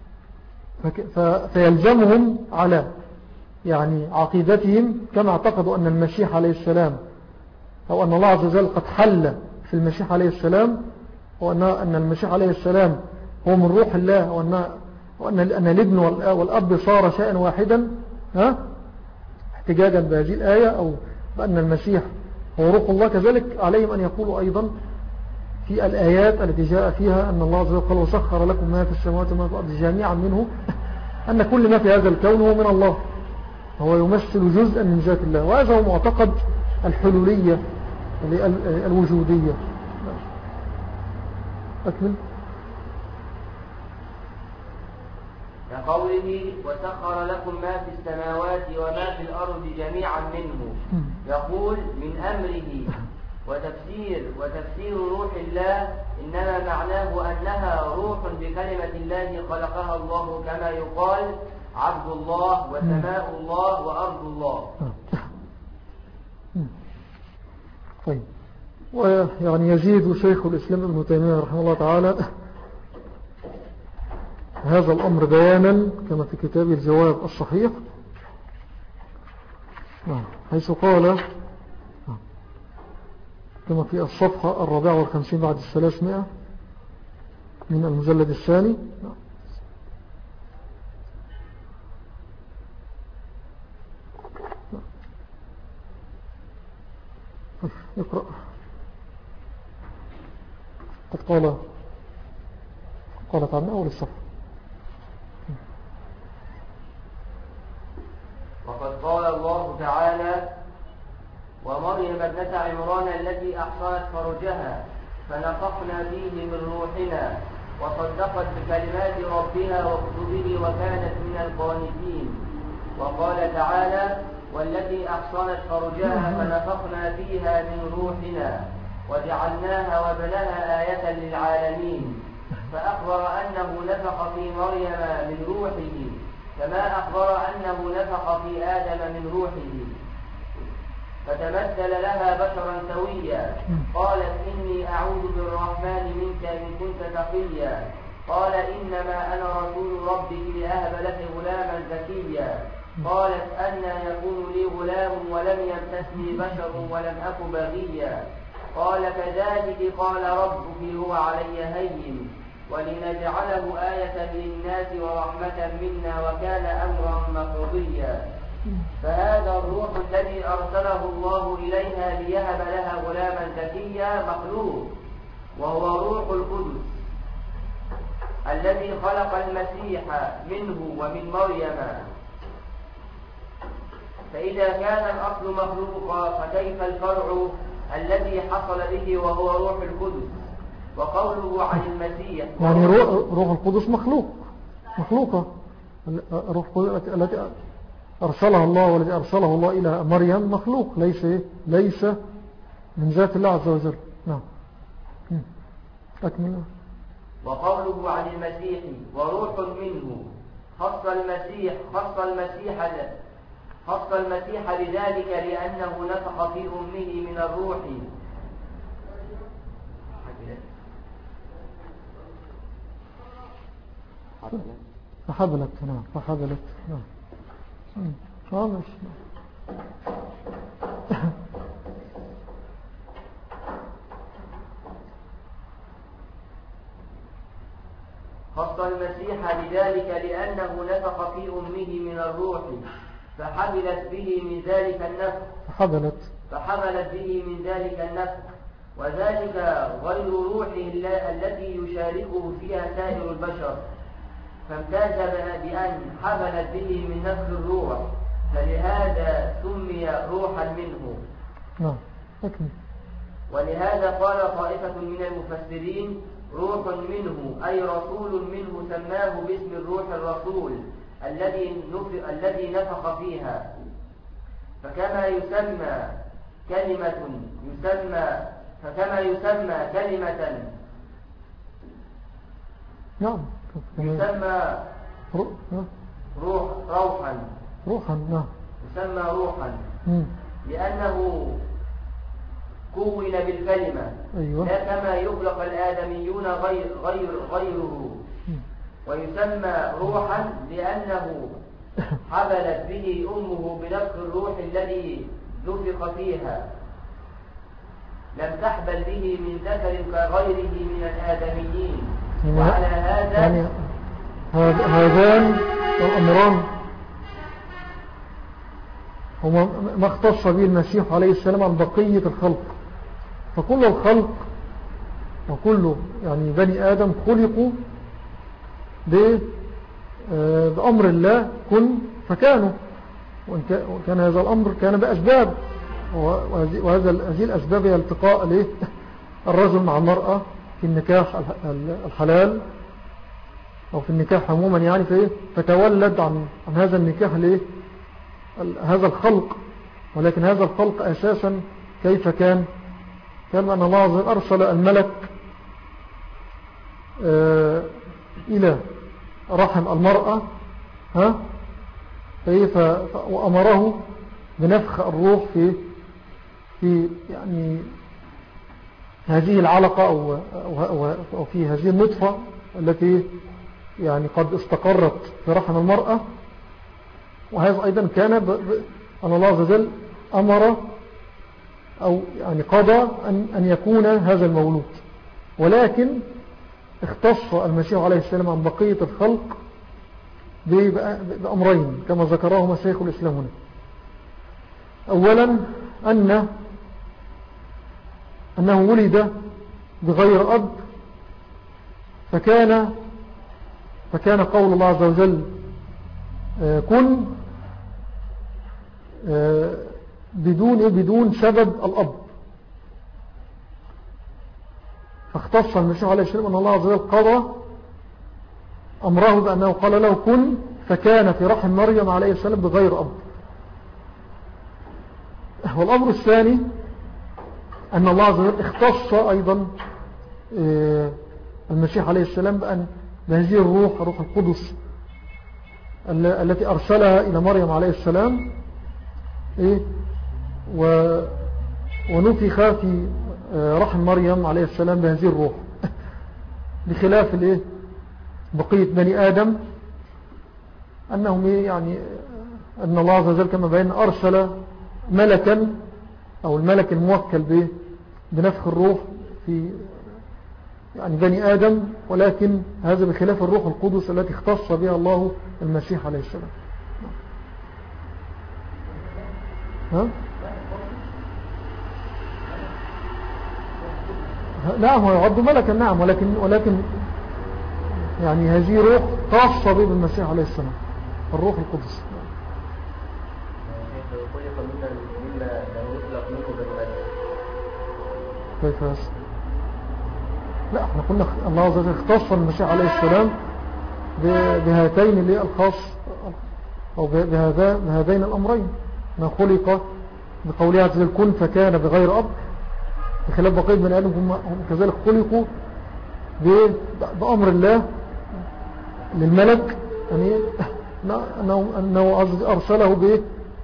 فيلزمهم على يعني عقيدتهم كما اعتقدوا أن المسيح عليه السلام أو أن الله عز وجل قد حل في المسيح عليه السلام، وأن أن المسيح عليه السلام هو من روح الله، وأن وأن أن الابن والأب صار شيئا واحدا، ها احتجاجا بهذه الآية، أو بأن المسيح هو روح الله. كذلك عليهم أن يقولوا أيضا في الآيات التي جاء فيها أن الله عز وجل قال وسخر لكم ما في السماوات وما في الأرض جميعا منه، أن كل ما في هذا الكون هو من الله، هو يمثل جزءا من ذات الله. وهذا هو معتقد الحلولية الوجودية. أكمل. كقوله وسخر لكم ما في السماوات وما في الأرض جميعا منه يقول من أمره. وتفسير وتفسير روح الله إنما معناه أنها روح بكلمة الله خلقها الله، كما يقال عبد الله وسماء الله وأرض الله. طيب. ويعني يزيد شيخ الإسلام ابن تيمية رحمه الله تعالى هذا الأمر بيانا كما في كتاب الجواب الصحيح، حيث قال كما في الصفحة الرابعة والخمسين بعد الثلاثمائة من المجلد الثاني. اقرأ. قد قال قالت عن أول الصفحة. وقد قال الله تعالى: ومريم ابنة عمران التي أحصنت فرجها فنفخنا فيه من روحنا وصدقت بكلمات ربها وكتبه وكانت من القانتين. وقال تعالى: والتي أحصنت فرجها فنفخنا فيها من روحنا وجعلناها وابنها آية للعالمين. فأخبر أنه نفخ في مريم من روحه كما أخبر أنه نفخ في آدم من روحه، فتمثل لها بشرا سويا. قالت: إني أعوذ بالرحمن منك إن كنت تقيا. قال: إنما أنا رسول ربك لأهب لك غلاما زكيا. قالت: أنى يكون لي غلام ولم يمسسني بشر ولم أك بغيا. قال: كذلك قال ربك هو علي هين ولنجعله آية للناس ورحمة منا وكان أمرا مقضيا. فهذا الروح الذي أرسله الله إليها ليهب لها غلاما زكيا مخلوق، وهو روح القدس الذي خلق المسيح منه ومن مريم. فإذا كان الأصل مخلوقا فكيف الفرع الذي حصل به وهو روح القدس؟ وقوله عن المسيح يعني روح القدس مخلوق مخلوقة. روح القدس التي أرسلها الله والذي أرسله الله إلى مريم مخلوق، ليس ليس من ذات الله عز وجل. نعم أكمل. وقوله عن المسيح وروح منه خص المسيح خص المسيح خص المسيح بذلك لأنه نفخ في أمه من الروح. فحبلت. نعم فحبلت. نعم خامس. خص المسيح بذلك لأنه نفخ في أمه من الروح فحملت به من ذلك النفخ فحبلت فحملت به من ذلك النفخ وذلك غير روحه التي يشاركه فيها سائر البشر، فامتاز بأن حملت به من نفخ الروح، فلهذا سمي روحا منه. نعم أكمل. ولهذا قال طائفة من المفسرين: روح منه أي رسول منه، سماه باسم الروح الرسول الذي الذي نفخ فيها. فكما يسمى كلمة يسمى فكما يسمى كلمة نعم يسمى روح روحا روحا نعم يسمى روحا مم. لأنه كون بالكلمة. أيوة. لا كما يخلق الآدميون غير غير غيره. ويسمى روحا لأنه حبلت به أمه بنفخ الروح الذي نفخ فيها، لم تحبل به من ذكر كغيره من الآدميين. وعلى هذا يعني هذان الأمران هما ما اختص به المسيح عليه السلام عن بقية الخلق. فكل الخلق وكل يعني بني آدم خلقوا بأمر الله كن فكانوا، وكان هذا الأمر كان بأسباب، وهذا هذه الأسباب هي التقاء له الرجل مع المرأة في النكاح الحلال أو في النكاح عموما، يعني فإيه فتولد عن, عن هذا النكاح له هذا الخلق. ولكن هذا الخلق أساسا كيف كان؟ كان أن الله أرسل الملك آه إلى رحم المرأة ها وأمره بنفخ الروح في في يعني هذه العلقة أو, أو, أو في هذه النطفة التي يعني قد استقرت في رحم المرأة. وهذا أيضا كان أن الله عز وجل أمر أو يعني قضى أن, أن يكون هذا المولود، ولكن اختص المسيح عليه السلام عن بقية الخلق بأمرين كما ذكرهما شيخ الإسلام هنا. أولا أن أنه ولد بغير أب، فكان فكان قول الله عز وجل كن بدون بدون سبب الأب، فاختص المسيح عليه السلام أن الله عز وجل قضى أمره بأنه قال له كن، فكان في رحم مريم عليه السلام بغير أب. والأمر الثاني أن الله عز وجل اختص أيضا المسيح عليه السلام بأن بهذه الروح، روح القدس التي أرسلها إلى مريم عليه السلام، ونفخ في رحم مريم عليه السلام بهذه الروح، بخلاف الايه بقية بني آدم، أنهم يعني أن الله عز وجل كما بين أرسل ملكا أو الملك الموكل بنفخ الروح في يعني بني آدم، ولكن هذا بخلاف الروح القدس التي اختص بها الله المسيح عليه السلام. ها؟ نعم هو يعد ملكا، نعم، ولكن ولكن يعني هذه روح خاصة به بالمسيح عليه السلام، الروح القدس. كيف هذا؟ لا احنا قلنا الله عز وجل اختص المسيح عليه السلام بهاتين اللي الخاص أو بهذا بهذين الأمرين، ما خلق بقولها عز وجل كن فكان بغير أب، بخلاف بقية بني آدم هم كذلك خلقوا بأمر الله للملك يعني أنه, أنه أرسله ب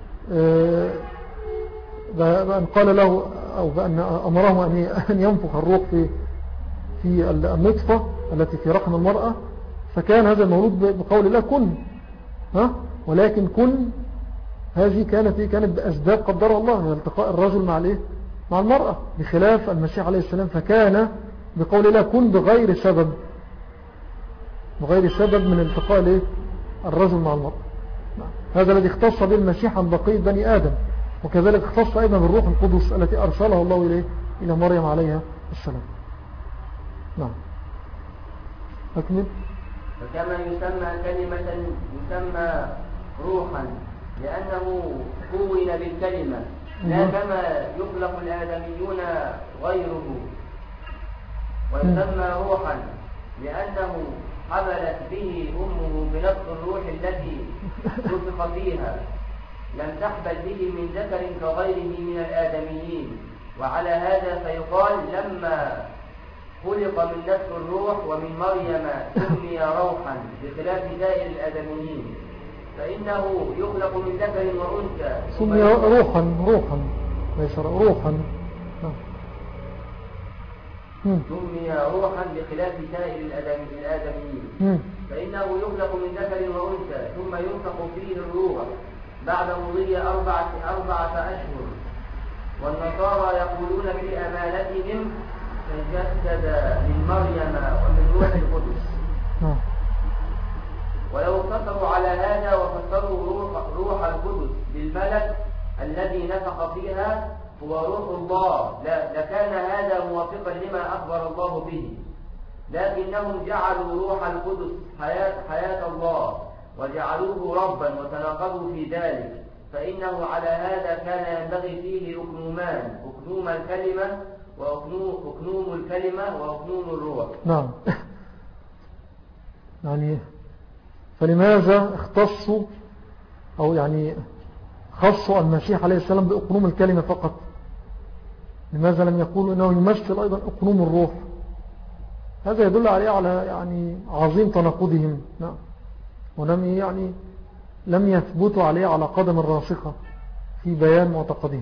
بأن قال له أو بأن أمره أن ينفخ الروح في في النطفة التي في رحم المرأة، فكان هذا المولود بقول الله كن، ها؟ ولكن كن هذه كانت كانت بأسباب قدر الله، التقاء الرجل مع الايه مع المرأة، بخلاف المسيح عليه السلام فكان بقول الله كن بغير سبب، بغير سبب من التقاء الايه الرجل مع المرأة. هذا الذي اختص به المسيح عن بقية بني آدم، وكذلك اختص أيضا بالروح القدس التي أرسلها الله إليه إلى مريم عليها السلام. نعم أكمل. وكما يسمى كلمة يسمى روحا لأنه كون بالكلمة، لا كما يخلق الآدميون غيره، ويسمى روحا لأنه حملت به أمه بنفس الروح التي نفخ فيها، لم تحبل به من ذكر كغيره من الآدميين، وعلى هذا فيقال لما خلق من نفس الروح ومن مريم سمي روحا بخلاف سائر الآدميين، فإنه يخلق من ذكر وأنثى سمي روحا روحا ليس روحا سمي روحا بخلاف سائر الآدميين، فإنه يخلق من ذكر وأنثى ثم ينفخ فيه الروح بعد مضي أربعة, أربعة أشهر. والنصارى يقولون في أمانتهم تجسد من مريم ومن روح القدس. ولو اقتصروا على هذا وفسروا روح, روح القدس بالملك الذي نفخ فيها هو روح الله لكان هذا موافقا لما أخبر الله به، لكنهم جعلوا روح القدس حياة, حياة الله وجعلوه ربا وتناقضوا في ذلك، فإنه على هذا كان ينبغي فيه أكنومان، أكنوم الكلمة وأكنوم الكلمة وأكنوم الروح. نعم يعني فلماذا اختصوا أو يعني خصوا المسيح عليه السلام بأقنوم الكلمة فقط؟ لماذا لم يقولوا أنه يمثل أيضا أقنوم الروح؟ هذا يدل عليه على يعني عظيم تناقضهم. نعم ولم يعني لم يثبتوا عليه على قدم الراسخة في بيان معتقدين.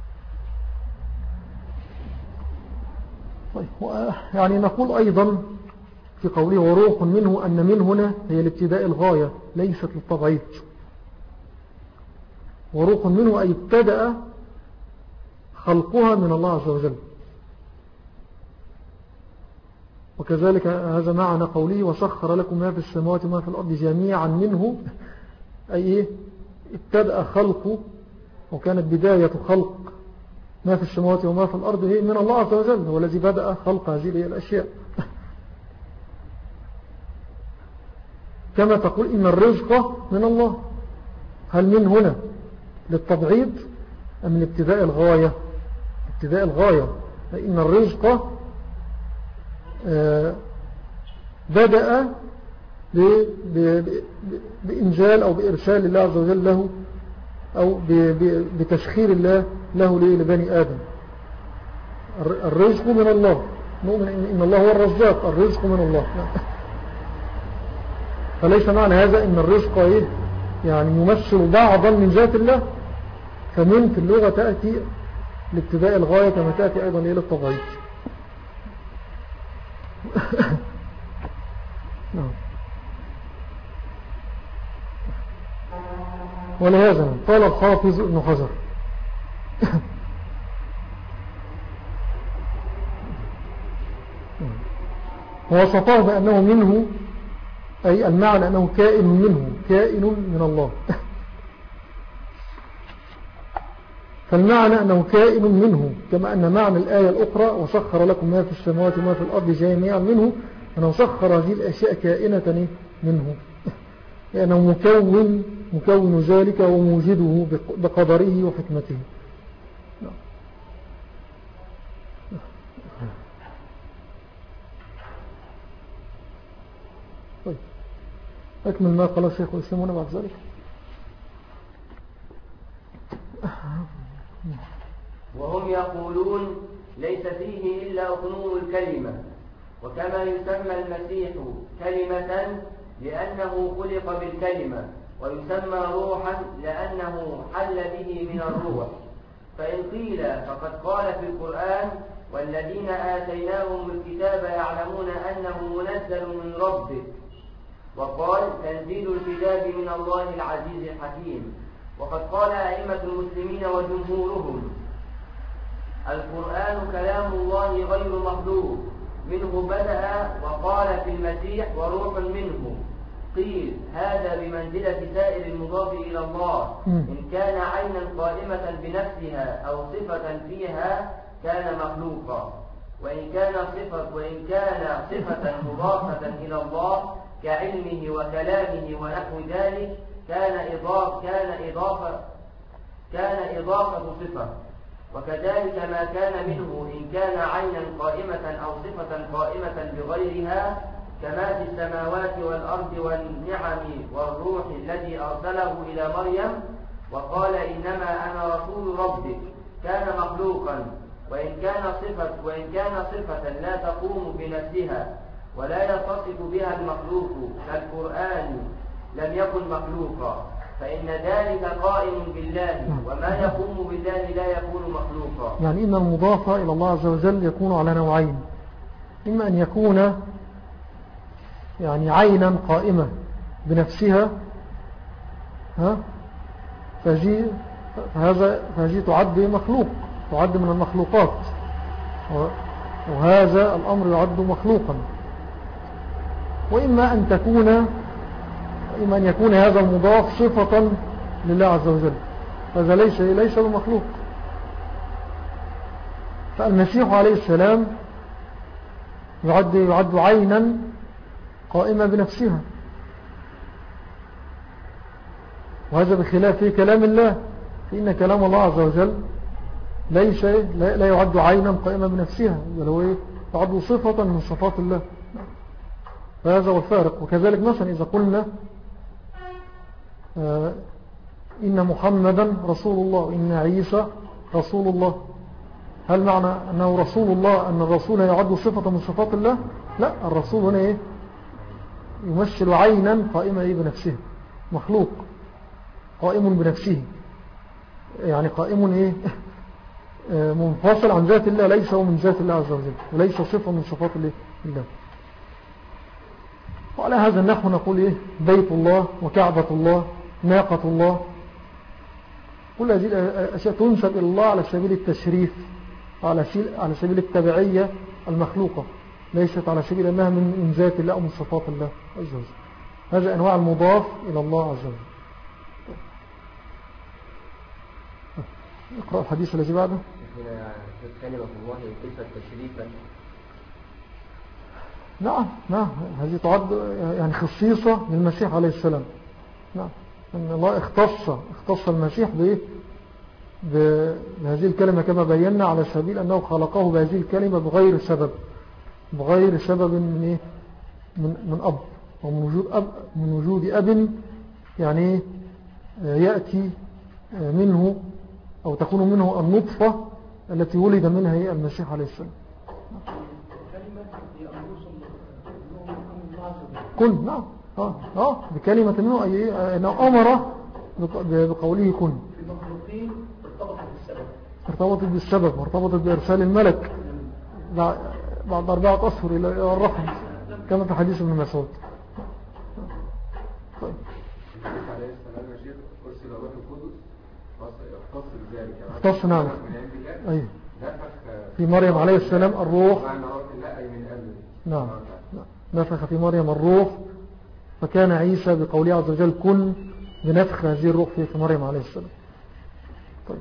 طيب يعني نقول أيضا في قوله وروح منه أن من هنا هي الابتداء الغاية ليست للتبعيد، وروح منه أي ابتدأ خلقها من الله عز وجل. وكذلك هذا معنى قوله وسخر لكم ما في السماوات وما في الأرض جميعا منه، أي ابتدأ خلقه وكانت بداية خلق ما في السماوات وما في الأرض هي من الله عز وجل، هو الذي بدأ خلق هذه الأشياء. كما تقول إن الرزق من الله، هل من هنا للتبعيض أم من ابتداء الغاية؟ ابتداء الغاية، إن الرزق بدأ بإنزال أو بإرسال الله عز وجل له، أو بتسخير الله له لبني آدم. الرزق من الله، نؤمن إن الله هو الرزاق، الرزق من الله. فليس معنى هذا إن الرزق إيه يعني يمثل بعضا من ذات الله، فمن في اللغة تأتي لابتداء الغاية كما تأتي أيضا إلى التضعيف. ولهذا قال الحافظ ابن حجر ووصفه بأنه منه، أي المعنى أنه كائن منه، كائن من الله. فالمعنى أنه كائن منه، كما أن معنى الآية الأخرى وسخر لكم ما في السماوات وما في الأرض جميعا منه، أنه سخر هذه الأشياء كائنة منه، لأنه مكون مكون ذلك وموجده بقدره وحكمته. طيب أكمل ما قال الشيخ الإسلام هنا بعد ذلك. وهم يقولون ليس فيه إلا أقنوم الكلمة، وكما يسمى المسيح كلمة لأنه خلق بالكلمة، ويسمى روحا لأنه حل به من الروح. فإن قيل فقد قال في القرآن والذين آتيناهم الكتاب يعلمون أنه منزل من ربك، وقال تنزيل الكتاب من الله العزيز الحكيم. وقد قال أئمة المسلمين وجمهورهم القرآن كلام الله غير مخلوق، منه بدأ، وقال في المسيح وروح منه. قيل هذا بمنزلة سائر المضاف إلى الله، إن كان عينا قائمة بنفسها أو صفة فيها كان مخلوقا، وإن كان صفة وإن كان صفة مضافة إلى الله كعلمه وكلامه ونحو ذلك كان إضافة كان إضافة كان إضافة صفة. وكذلك ما كان منه إن كان عينا قائمة أو صفة قائمة بغيرها، كما في السماوات والأرض والنعم والروح الذي أرسله إلى مريم وقال إنما أنا رسول ربك، كان مخلوقا. وإن كان صفة وإن كان صفة لا تقوم بنفسها ولا يتصف بها المخلوق كالقرآن لم يكن مخلوقا، فإن ذلك قائم بالله، وما يقوم بالله لا يكون مخلوقا. يعني إن المضافة إلى الله عز وجل يكون على نوعين، إما أن يكون يعني عينا قائمة بنفسها، ها فهذه فهذه تعد مخلوق، تعد من المخلوقات، وهذا الأمر يعد مخلوقا. وإما أن تكون إما أن يكون هذا المضاف صفة لله عز وجل، هذا ليس ليس بمخلوق. فالمسيح عليه السلام يعد يعد عينا قائمة بنفسها، وهذا بخلاف كلام الله، فإن كلام الله عز وجل ليس لا يعد عينا قائمة بنفسها، بل هو يعد صفة من صفات الله. فهذا هو الفارق. وكذلك مثلا إذا قلنا آه إن محمدا رسول الله وإن عيسى رسول الله، هل معنى أنه رسول الله أن الرسول يعد صفة من صفات الله؟ لا، الرسول هنا إيه؟ يمثل عينا قائمة إيه بنفسه، مخلوق قائم بنفسه، يعني قائم إيه منفصل عن ذات الله، ليس هو من ذات الله عز وجل، وليس صفة من صفات الله. وعلى هذا النحو نقول إيه؟ بيت الله وكعبة الله، ناقة الله، كل هذه الأشياء تنسب إلى الله على سبيل التشريف، على سبيل التبعية المخلوقة، ليست على سبيل أنها من ذات الله أو من صفات الله عز وجل. هذا أنواع المضاف إلى الله عز وجل. اقرأ الحديث الذي بعده. كلمة الله كيف تشريفا. نعم نعم، هذه تعد يعني خصيصة للمسيح عليه السلام. نعم، أن الله اختص اختص المسيح بإيه؟ بهذه الكلمة كما بينا، على سبيل أنه خلقه بهذه الكلمة بغير سبب، بغير سبب من إيه؟ من من أب، ومن وجود أب، من وجود أب يعني يأتي منه أو تكون منه النطفة التي ولد منها هي المسيح عليه السلام. كن. نعم آه. آه. بكلمة منه أي أنه أمر بقوله كن. ارتبطت بالسبب، ارتبطت بإرسال الملك بعد أربعة أشهر إلى الرحم كما في حديث ابن مسعود. طيب. اختص. نعم. أيه. في مريم عليه السلام الروح. نعم. نفخ في مريم الروح، فكان عيسى بقوله عز وجل كن بنفخ هذه الروح في مريم عليه السلام. طيب.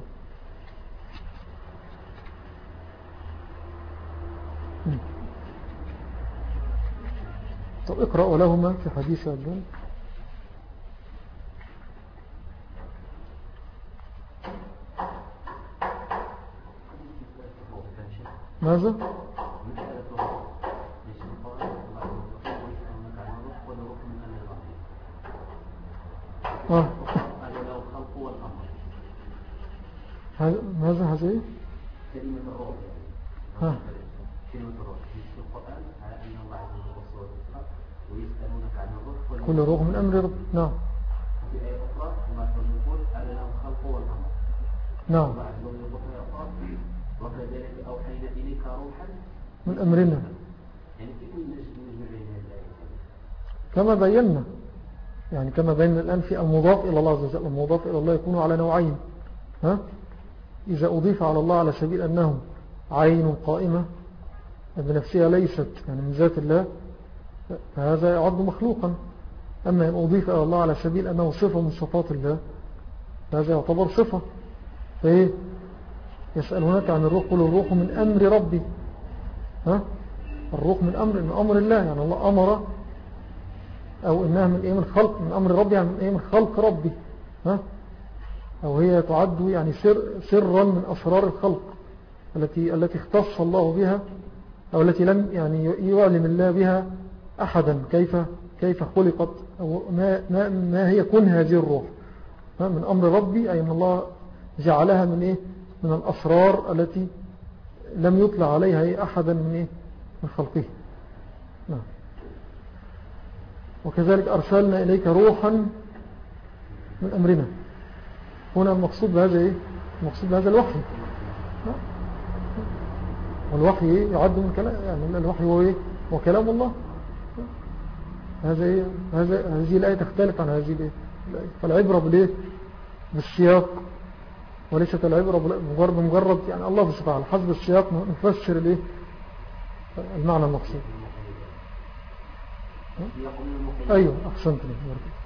طب اقرأوا لهما في حديث عجل. ماذا؟ آه. ماذا هذه؟ كلمة الروح. ها. كلمة الروح في القرآن على أن الله عز وجل ويسألونك عن الروح كل روح من أمر رب. نعم. وفي آية أخرى الله يقول على له الخلق والأمر. نعم. الله عز وجل يقول وكذلك أوحينا إليك روحا من أمرنا. يعني كيف نجمع بين الآيات؟ كما بينا، يعني كما بينا الآن في المضاف إلى الله عز وجل، المضاف إلى الله يكون على نوعين. ها؟ إذا أضيف على الله على سبيل أنه عين قائمة بنفسها ليست يعني من ذات الله، فهذا يعد مخلوقا. أما إن أضيف إلى الله على سبيل أنه صفة من صفات الله، فهذا يعتبر صفة. فإيه؟ يسألونك عن الروح قل الروح من أمر ربي. ها؟ الروح من أمر من أمر الله، يعني الله أمر، أو إنها من إيه؟ من خلق، من أمر ربي، يعني من إيه؟ من خلق ربي. ها؟ أو هي تعد يعني سر سرا من أسرار الخلق التي التي اختص الله بها، أو التي لم يعني يعلم الله بها أحدا كيف كيف خلقت، أو ما ما ما هي كن هذه الروح. ها؟ من أمر ربي، أي أن الله جعلها من إيه؟ من الأسرار التي لم يطلع عليها إيه؟ أحدا من إيه؟ من خلقه. نعم. وكذلك أرسلنا إليك روحا من أمرنا. هنا المقصود بهذا إيه؟ المقصود بهذا الوحي. والوحي إيه؟ يعد من كلام، يعني الوحي هو إيه؟ هو كلام الله. هذا إيه؟ هذا هذه الآية تختلف عن هذه الآية. فالعبرة بالإيه؟ بالسياق، وليست العبرة مجرد مجرد يعني الله سبحانه على حسب السياق نفسر الإيه؟ المعنى المقصود. أيوه أحسنت لي.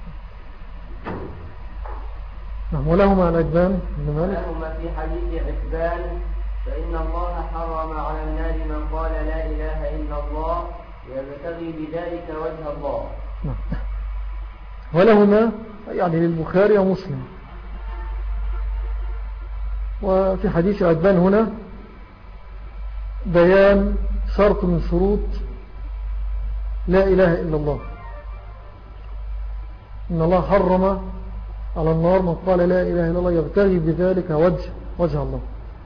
نعم. ولهما العجبان ولهما في حديث عجبان فإن الله حرم على النار من قال لا إله إلا الله ويبتغي بذلك وجه الله. نعم. ولهما يعني للبخاري ومسلم. وفي حديث عجبان هنا بيان شرط من شروط لا إله إلا الله، إن الله حرم على النار من قال لا إله إلا الله يبتغي بذلك وجه وجه الله.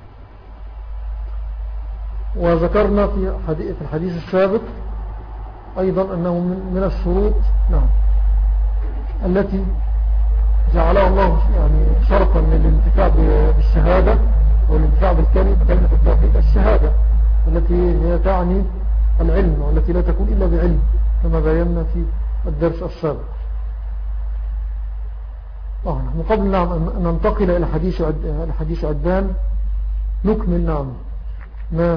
وذكرنا في الحديث السابق أيضا أنه من الشروط نعم التي جعلها الله يعني شرطا للانتفاع بالشهادة والانتفاع بالكلمة التوحيد الشهادة التي هي تعني العلم، والتي لا تكون إلا بعلم كما بينا في الدرس السابق. آه قبل نعم أن ننتقل إلى حديث عد... حديث عدان نكمل نعم ما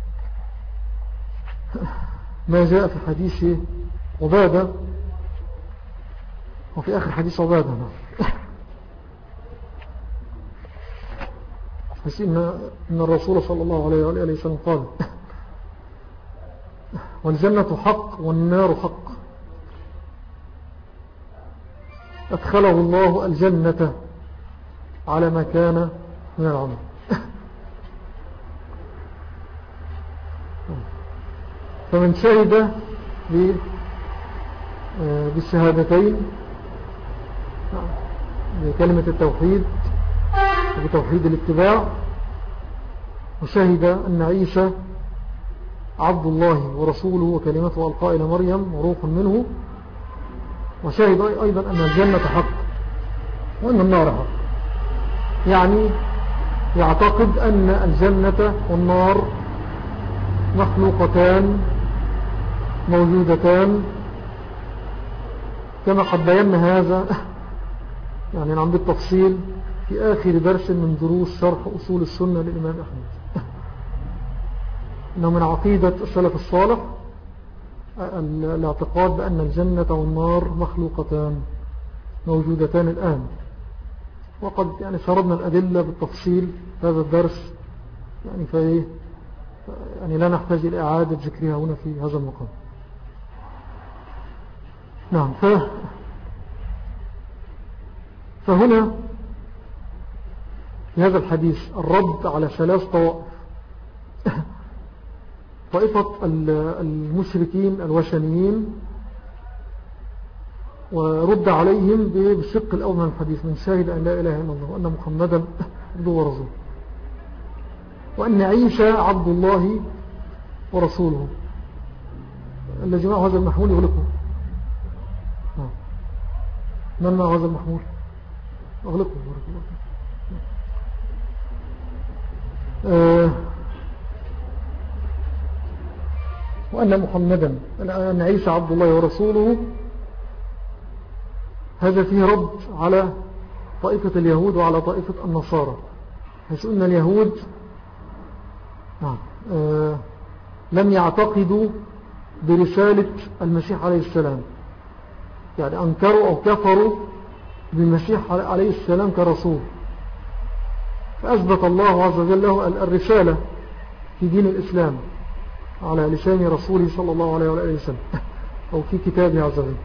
ما جاء في حديث عبادة وفي آخر حديث عبادة نعم بس إن, إن الرسول صلى الله عليه وآله وسلم قال والجنة حق والنار حق أدخله الله الجنة على ما كان من العمل. فمن شهد بالشهادتين بكلمة التوحيد وبتوحيد الاتباع وشهد أن عيسى عبد الله ورسوله وكلمته ألقى إلى مريم وروح منه وشهد أيضا أن الجنة حق وأن النار حق، يعني يعتقد أن الجنة والنار مخلوقتان موجودتان كما قد بينا هذا يعني نعم بالتفصيل في آخر درس من دروس شرح أصول السنة للإمام أحمد. إنه من عقيدة السلف الصالح الاعتقاد بأن الجنة والنار مخلوقتان موجودتان الآن، وقد يعني سردنا الأدلة بالتفصيل في هذا الدرس يعني فإيه يعني لا نحتاج إلى إعادة ذكرها هنا في هذا المقام. نعم ف... فهنا في هذا الحديث الرد على ثلاث طوائف طائفة المشركين الوثنيين ورد عليهم بالشق الأول من الحديث من شاهد أن لا إله إلا الله وأن محمدا عبده ورسوله وأن عيسى عبد الله ورسوله. الذي معه هذا المحمول يغلقه. من معه هذا المحمول أغلقه. آه وأن محمدا أن عيسى عبد الله ورسوله، هذا فيه رد على طائفة اليهود وعلى طائفة النصارى، حيث أن اليهود آه لم يعتقدوا برسالة المسيح عليه السلام، يعني أنكروا أو كفروا بالمسيح عليه السلام كرسول، فأثبت الله عز وجل له الرسالة في دين الإسلام على لسان رسوله صلى الله عليه وسلم أو في كتابه عز وجل.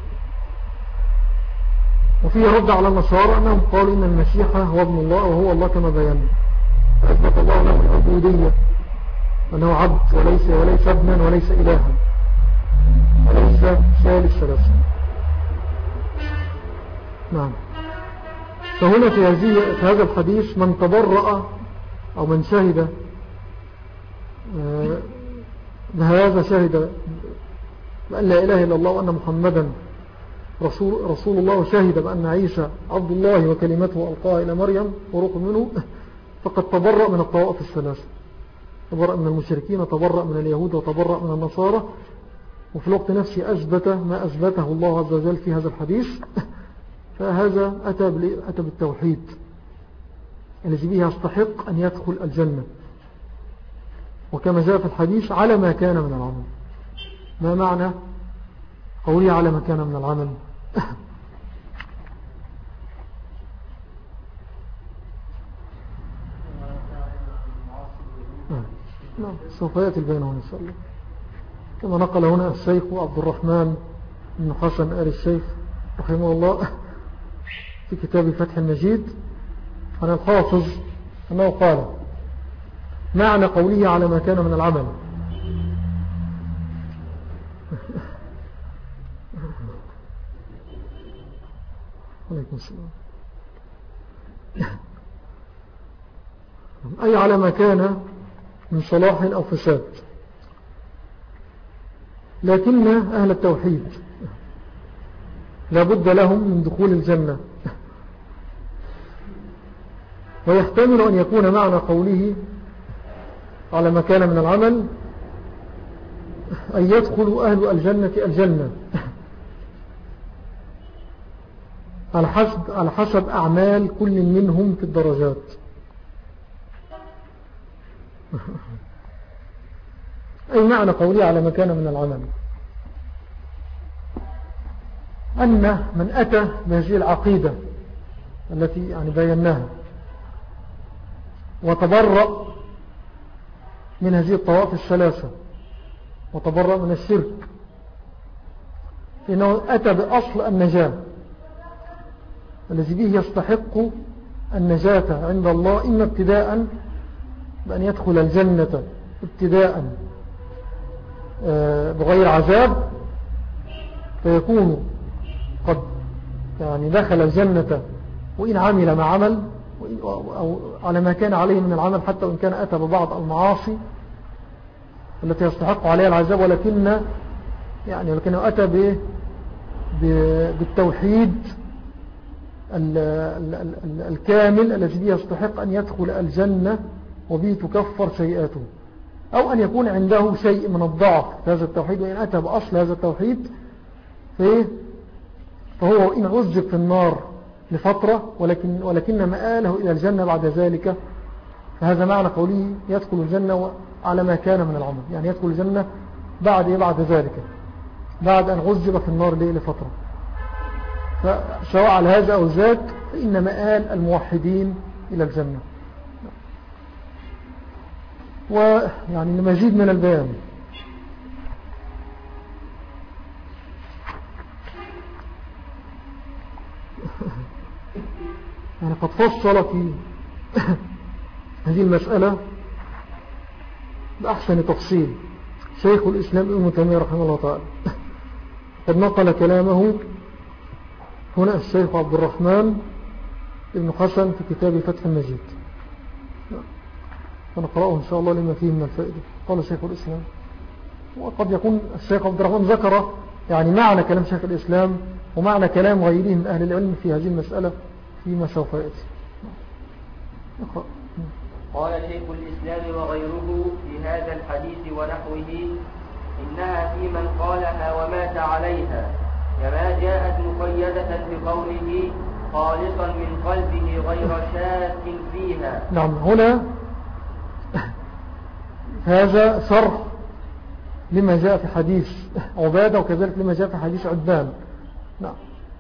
وفي رد على النصارى أنهم قالوا إن المسيح هو ابن الله وهو الله كما بينا، فأثبت الله له العبودية أنه عبد وليس وليس ابنا وليس إلها وليس ثالث ثلاثة. نعم. فهنا في, هذه في هذا الحديث من تبرأ أو من شهد بهذا شهد بأن لا إله إلا الله وأن محمدا رسول, رسول الله وشهد بأن عيسى عبد الله وكلمته ألقاها إلى مريم وروح منه، فقد تبرأ من الطوائف الثلاثة، تبرأ من المشركين وتبرأ من اليهود وتبرأ من النصارى، وفي الوقت نفسه أثبت ما أثبته الله عز وجل في هذا الحديث. فهذا أتى, أتى بالتوحيد الذي به يستحق أن يدخل الجنة، وكما جاء في الحديث على ما كان من العمل. ما معنى قولي على ما كان من العمل؟ نعم سوف يأتي البيان هنا إن شاء الله، كما نقل هنا الشيخ عبد الرحمن بن حسن آل الشيخ رحمه الله في كتاب فتح المجيد عن الحافظ أنه قال معنى قوله على ما كان من العمل عليكم السلام، أي على ما كان من صلاح أو فساد، لكن أهل التوحيد لابد لهم من دخول الجنة. ويحتمل أن يكون معنى قوله على ما كان من العمل أن يدخل أهل الجنة الجنة، على حسب, على حسب أعمال كل منهم في الدرجات. أي معنى قولي على ما كان من العمل؟ أن من أتى بهذه العقيدة التي يعني بيناها وتبرأ من هذه الطوائف الثلاثة وتبرأ من الشرك، إنه أتى بأصل النجاة الذي به يستحق النجاة عند الله، إما ابتداء بأن يدخل الجنة ابتداء بغير عذاب فيكون قد يعني دخل الجنة وإن عمل ما عمل أو على ما كان عليه من العمل، حتى وإن كان أتى ببعض المعاصي التي يستحق عليها العذاب، ولكن يعني ولكنه أتى ب بالتوحيد الكامل الذي به يستحق أن يدخل الجنة وبه تكفر سيئاته، أو أن يكون عنده شيء من الضعف في هذا التوحيد، وإن أتى بأصل هذا التوحيد فهو إن عذب في النار لفترة ولكن, ولكن مآله إلى الجنة بعد ذلك، فهذا معنى قوله يدخل الجنة على ما كان من العمل، يعني يدخل الجنة بعد بعد ذلك بعد أن عذب في النار لفترة. فسواء على هذا أو ذاك فإن مآل الموحدين إلى الجنة. ويعني لمزيد من البيان يعني قد فصل في هذه المسألة بأحسن تفصيل شيخ الإسلام ابن تيمية رحمه الله تعالى. قد نقل كلامه هنا الشيخ عبد الرحمن ابن حسن في كتاب فتح المجيد، فنقرأه إن شاء الله لما فيه من الفائدة. قال شيخ الإسلام، وقد يكون الشيخ عبد الرحمن ذكر يعني معنى كلام شيخ الإسلام ومعنى كلام غيره من أهل العلم في هذه المسألة فيما سوف يأتي. قال شيخ الإسلام وغيره في هذا الحديث ونحوه: إنها في من قالها ومات عليها، كما جاءت مقيدة بقوله خالصا من قلبه غير شاك فيها. نعم، هنا هذا شرح لما جاء في حديث عبادة، وكذلك لما جاء في حديث عدبان. نعم.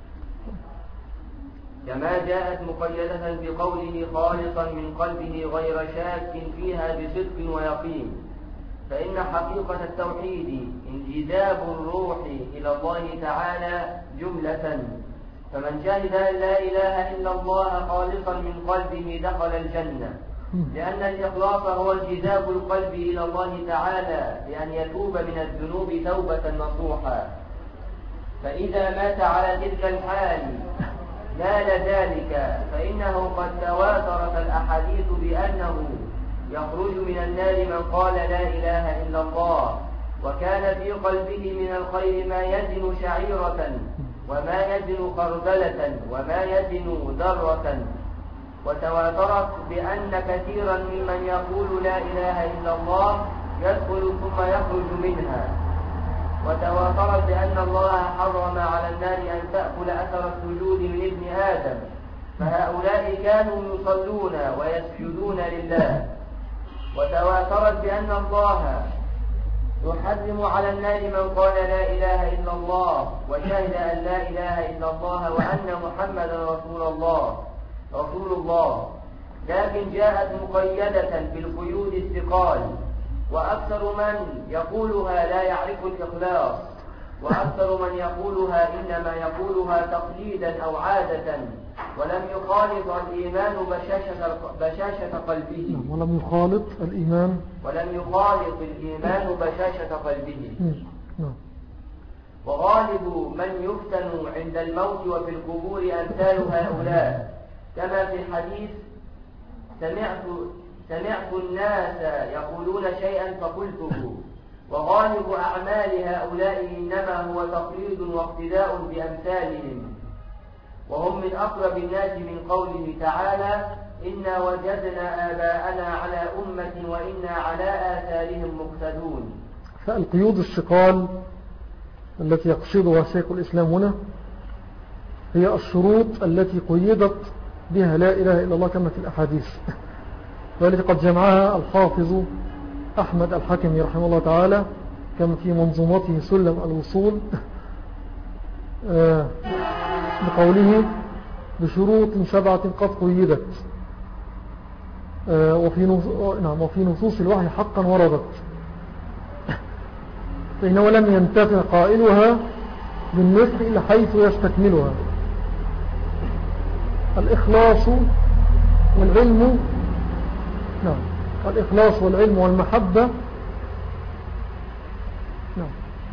كما جاءت مقيدة بقوله خالصا من قلبه غير شاك فيها بصدق ويقين، فإن حقيقة التوحيد انجذاب الروح إلى الله تعالى جملة، فمن شهد أن لا إله إلا الله خالصا من قلبه دخل الجنة، لأن الإخلاص هو انجذاب القلب إلى الله تعالى بأن يتوب من الذنوب توبة نصوحا. فإذا مات على تلك الحال نال ذلك، فإنه قد تواترت الأحاديث بأنه يخرج من النار من قال لا إله إلا الله وكان في قلبه من الخير ما يزن شعيرة وما يزن خردلة وما يزن ذرة. وتواترت بأن كثيرا ممن يقول لا إله إلا الله يدخل ثم يخرج منها. وتواترت بأن الله حرم على النار أن تأكل أثر السجود من ابن آدم، فهؤلاء كانوا يصلون ويسجدون لله. وتواترت بأن الله يحرم على النار من قال لا إله إلا الله وشهد أن لا إله إلا الله وأن محمدا رسول الله رسول الله لكن جاءت مقيدة بالقيود الثقال. وأكثر من يقولها لا يعرف الإخلاص، وأكثر من يقولها إنما يقولها تقليدا أو عادة، ولم يخالط الإيمان بشاشة, بشاشة قلبه ولم يخالط الإيمان ولم يخالط الإيمان بشاشة قلبه. وغالب من يفتن عند الموت وفي القبور أمثال هؤلاء، كما في الحديث: سمعت سمعت الناس يقولون شيئا فقلته. وغالب أعمال هؤلاء إنما هو تقليد واقتداء بأمثالهم، وهم من أقرب الناس من قوله تعالى: إنا وجدنا آباءنا على أمة وإنا على آثارهم مقتدون. فالقيود الثقال التي يقصدها شيخ الإسلام هنا هي الشروط التي قيدت بها لا إله إلا الله كما في الأحاديث، والتي قد جمعها الحافظ أحمد الحكمي رحمه الله تعالى كما في منظومته سلم الوصول بقوله بشروط سبعة قد قيدت وفي نعم وفي نصوص الوحي حقا وردت، فإنه لم ينتفع قائلها بالنفع إلا حيث يستكملها. الإخلاص والعلم نعم الإخلاص والعلم والمحبة نعم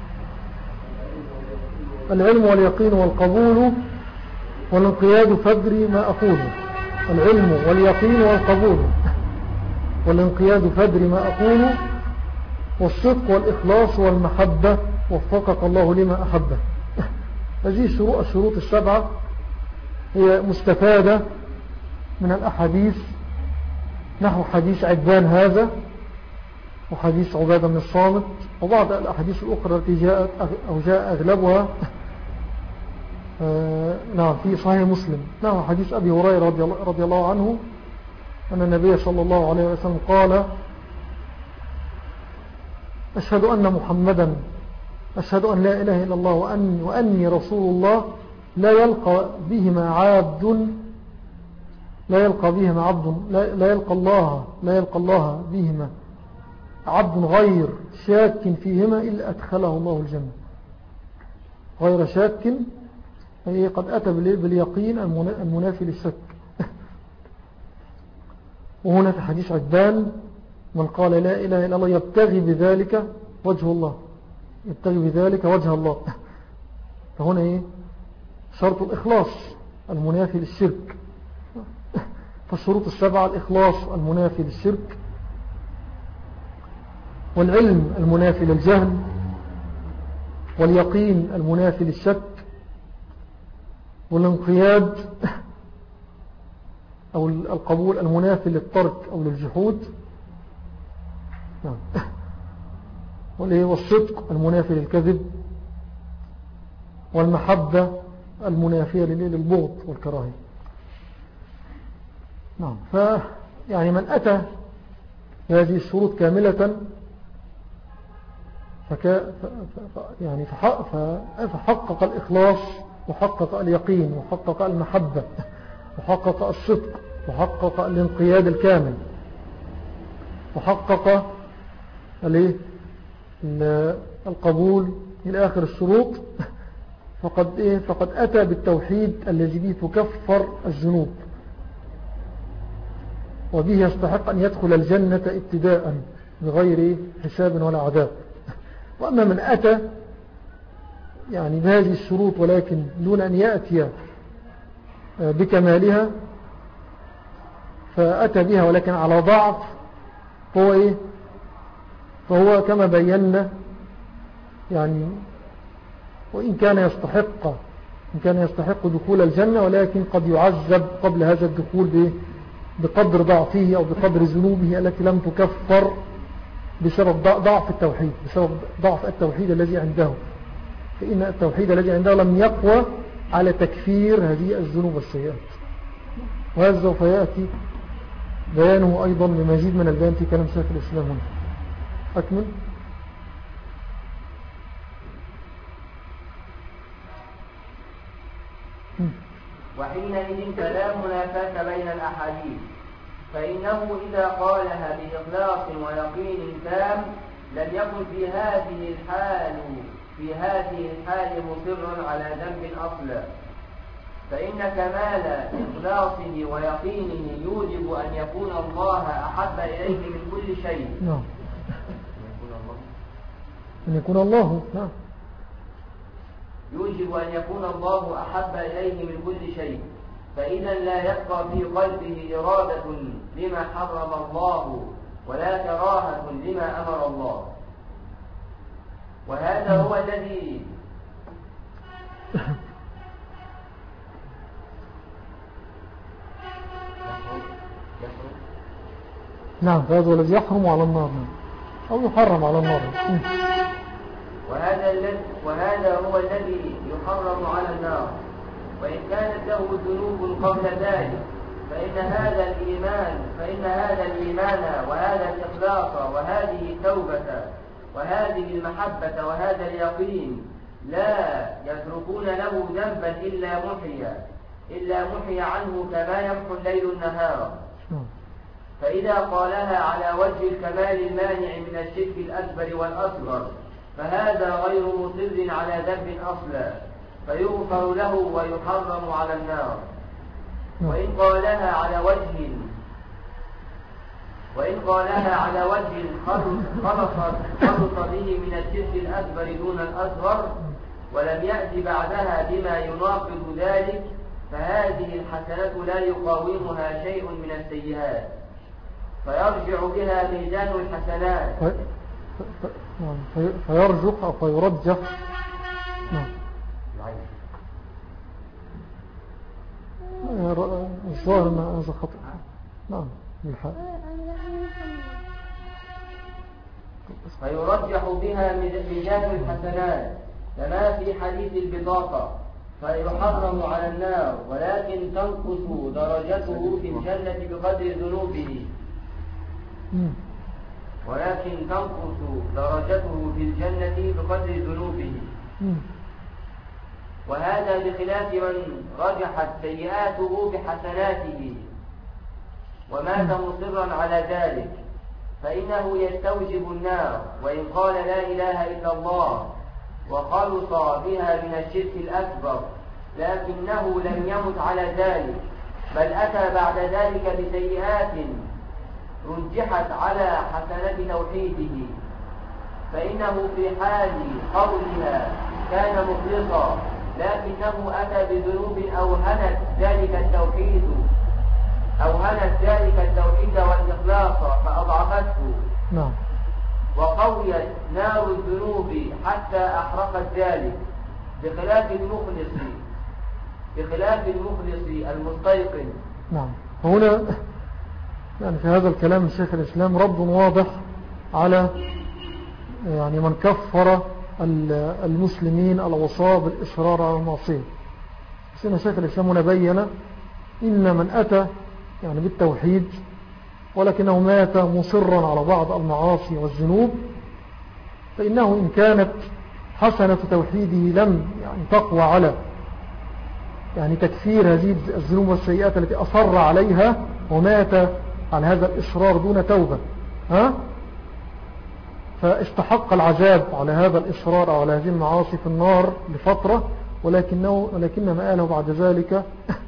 العلم واليقين والقبول والانقياد فادري ما أقول. العلم واليقين والقبول والانقياد فادري ما أقول، والصدق والإخلاص والمحبة وفقك الله لما أحبه. هذه الشروط, الشروط السبعة هي مستفادة من الأحاديث، نحو حديث عدبان هذا وحديث عبادة من الصامت وبعض الأحاديث الأخرى التي جاءت أو جاء أغلبها آه نعم في صحيح مسلم، نحو حديث أبي هريرة رضي الله, رضي الله عنه أن النبي صلى الله عليه وسلم قال: أشهد أن محمدا أشهد أن لا إله إلا الله وأني, وأني رسول الله لا يلقى بهما عبد لا يلقى بهما عبد لا, لا يلقى الله لا يلقى الله بهما عبد غير شاك فيهما إلا أدخله الله الجنة. غير شاك أي قد أتى باليقين المنافي للشك. وهنا في حديث عدبان: من قال لا إله إلا الله يبتغي بذلك وجه الله يبتغي بذلك وجه الله. فهنا إيه؟ شرط الإخلاص المنافي للشرك. فالشروط السبعة: الإخلاص المنافي للشرك، والعلم المنافي للجهل، واليقين المنافي للشك، والانقياد أو القبول المنافي للترك أو للجحود، والصدق المنافي للكذب، والمحبة المنافية للبغض والكراهية. نعم. فيعني من أتى بهذه الشروط كاملة فك يعني فحقق الإخلاص وحقق اليقين وحقق المحبة وحقق الصدق وحقق الانقياد الكامل وحقق القبول إلى آخر الشروط، فقد, إيه فقد أتى بالتوحيد الذي به تكفر الذنوب وبه يستحق أن يدخل الجنة ابتداء بغير حساب ولا عذاب. وأما من أتى يعني بهذه الشروط ولكن دون أن يأتي بكمالها فأتى بها ولكن على ضعف، فهو إيه فهو كما بينا يعني وإن كان يستحق إن كان يستحق دخول الجنة ولكن قد يعذب قبل هذا الدخول بقدر ضعفه أو بقدر ذنوبه التي لم تكفر بسبب ضعف التوحيد بسبب ضعف التوحيد الذي عنده، فإن التوحيد الذي عنده لم يقوى على تكفير هذه الذنوب والسيئات. وهذا سوف يأتي بيانه أيضا بمزيد من البيان في كلام شيخ الإسلام هنا. أكمل. وحينئذ فلا منافاة بين الأحاديث، فإنه إذا قالها بإخلاص ويقين تام لم يكن في هذه الحال في هذه الحال مصر على ذنب أصلا، فإن كمال إخلاصه ويقينه يوجب أن يكون الله أحب إليه من كل شيء. نعم. أن يكون الله نعم يوجب أن يكون الله أحب إليه من كل شيء، فإذا لا يبقى في قلبه إرادة لما حرم الله ولا كراهة لما أمر الله. وهذا هو الذي نعم هذا هو الذي يحرم على النار أو يحرم على النار. وهذا الذي وهذا هو الذي يحرم على النار، وإن كانت له ذنوب قبل ذلك فإن هذا الإيمان فإن هذا الإيمان وهذا الإخلاص وهذه التوبة وهذه المحبة وهذا اليقين لا يتركون له ذنبا إلا محي إلا محي عنه كما يمحو الليل النهار. فإذا قالها على وجه الكمال المانع من الشرك الأكبر والأصغر فهذا غير مصر على ذنب أصلا فيغفر له ويحرم على النار. وإن قالها على وجه وإن قالها على وجه خلص به من الشرك الأكبر دون الأصغر ولم يأتي بعدها بما يناقض ذلك فهذه الحسنة لا يقاومها شيء من السيئات فيرجع بها ميزان الحسنات فيرجح أو فيرجح. نعم الظاهر ما هذا خطأ. نعم بالحق. فيرجح بها ميزان الحسنات كما في حديث البطاقة فيحرم على النار ولكن تنقص درجته في الجنة بقدر ذنوبه ولكن تنقص درجته في الجنة بقدر ذنوبه. وهذا بخلاف من رجحت سيئاته بحسناته ومات مصرا على ذلك فإنه يستوجب النار وإن قال لا إله إلا الله وخلص بها من الشرك الأكبر لكنه لم يمت على ذلك بل أتى بعد ذلك بسيئات رجحت على حسنة توحيده فإنه في حال قولها كان مخلصا لكنه أتى بذنوب أوهنت ذلك التوحيد أوهنت ذلك التوحيد والإخلاص فأضعفته. نعم. وقويت نار الذنوب حتى أحرقت ذلك بخلاف المخلص بخلاف المخلص المستيقن. نعم. هنا يعني في هذا الكلام شيخ الإسلام رد واضح على يعني من كفر المسلمين العصاة بالإصرار على المعصية. سيدنا شيخ الإسلام هنا بين إن من أتى يعني بالتوحيد ولكنه مات مصرا على بعض المعاصي والذنوب فإنه إن كانت حسنة توحيده لم يعني تقوى على يعني تكفير هذه الذنوب والسيئات التي أصر عليها ومات على هذا الإصرار دون توبة ها فاستحق العذاب على هذا الإصرار أو على هذه المعاصي في النار لفترة ولكنه ولكن مآله بعد ذلك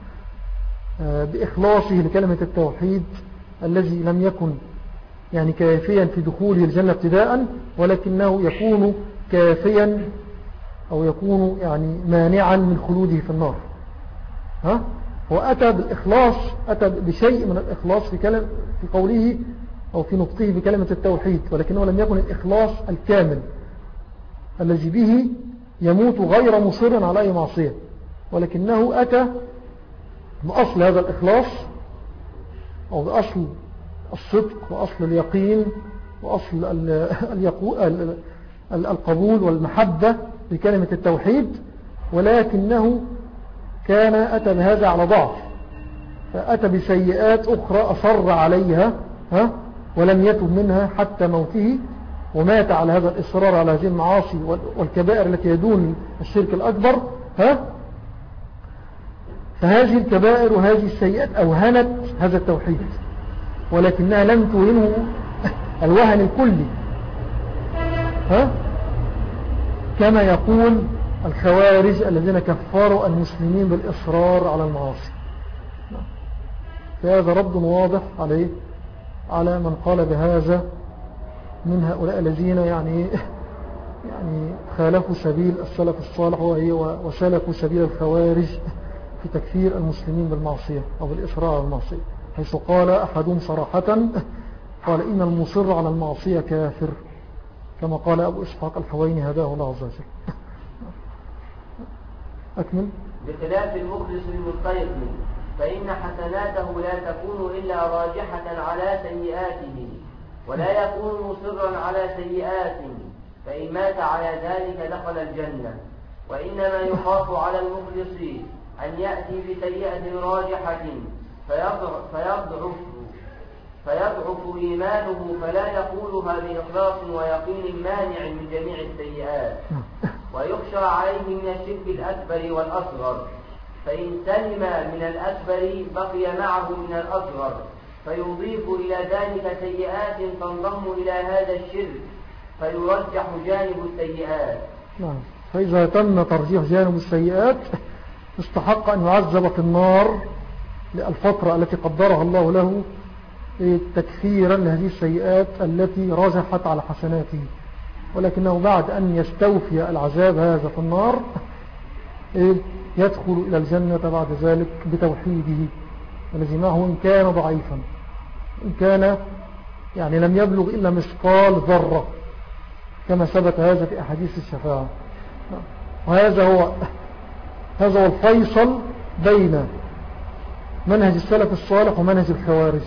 بإخلاصه لكلمة التوحيد الذي لم يكن يعني كافيا في دخوله الجنة ابتداء ولكنه يكون كافيا أو يكون يعني مانعا من خلوده في النار. ها هو أتى بالإخلاص أتى بشيء من الإخلاص في, كلم في قوله أو في نطقه بكلمة التوحيد ولكنه لم يكن الإخلاص الكامل الذي به يموت غير مصر على أي معصية ولكنه أتى بأصل هذا الإخلاص أو بأصل الصدق وأصل اليقين وأصل القبول والمحبة بكلمة التوحيد ولكنه كان أتى بهذا على ضعف فأتى بسيئات أخرى أصر عليها ها ولم يتب منها حتى موته ومات على هذا الإصرار على هذه المعاصي والكبائر التي يدون الشرك الأكبر ها فهذه الكبائر وهذه السيئات أوهنت هذا التوحيد ولكنها لم توهنه الوهن الكلي ها كما يقول الخوارج الذين كفروا المسلمين بالإصرار على المعاصي. فهذا رد واضح عليه على من قال بهذا من هؤلاء الذين يعني يعني خالفوا سبيل السلف الصالح وسلكوا سبيل الخوارج في تكفير المسلمين بالمعصية أو بالإصرار على المعصية حيث قال أحدهم صراحة قال إن المصر على المعصية كافر كما قال أبو إسحاق الحويني هداه الله عز وجل. أكمل. بخلاف المخلص المستيقن فإن حسناته لا تكون إلا راجحة على سيئاته ولا يكون مصرا على سيئات فإن مات على ذلك دخل الجنة وإنما يخاف على المخلص أن يأتي بسيئة راجحة فيضعف فيضعف إيمانه فلا يقولها بإخلاص ويقين مانع من جميع السيئات، ويخشى عليه من الشرك الأكبر والأصغر، فإن سلم من الأكبر بقي معه من الأصغر، فيضيف إلى ذلك سيئات تنضم إلى هذا الشرك فيرجح جانب السيئات. نعم. فإذا تم ترجيح جانب السيئات استحق أن يعذب في النار للفترة التي قدرها الله له تكثيرا لهذه السيئات التي رجحت على حسناته، ولكنه بعد أن يستوفي العذاب هذا في النار يدخل إلى الجنة بعد ذلك بتوحيده الذي معه إن كان ضعيفا، إن كان يعني لم يبلغ إلا مثقال ذرة كما ثبت هذا في أحاديث الشفاعة. وهذا هو هذا هو الفيصل بين منهج السلف الصالح ومنهج الخوارج.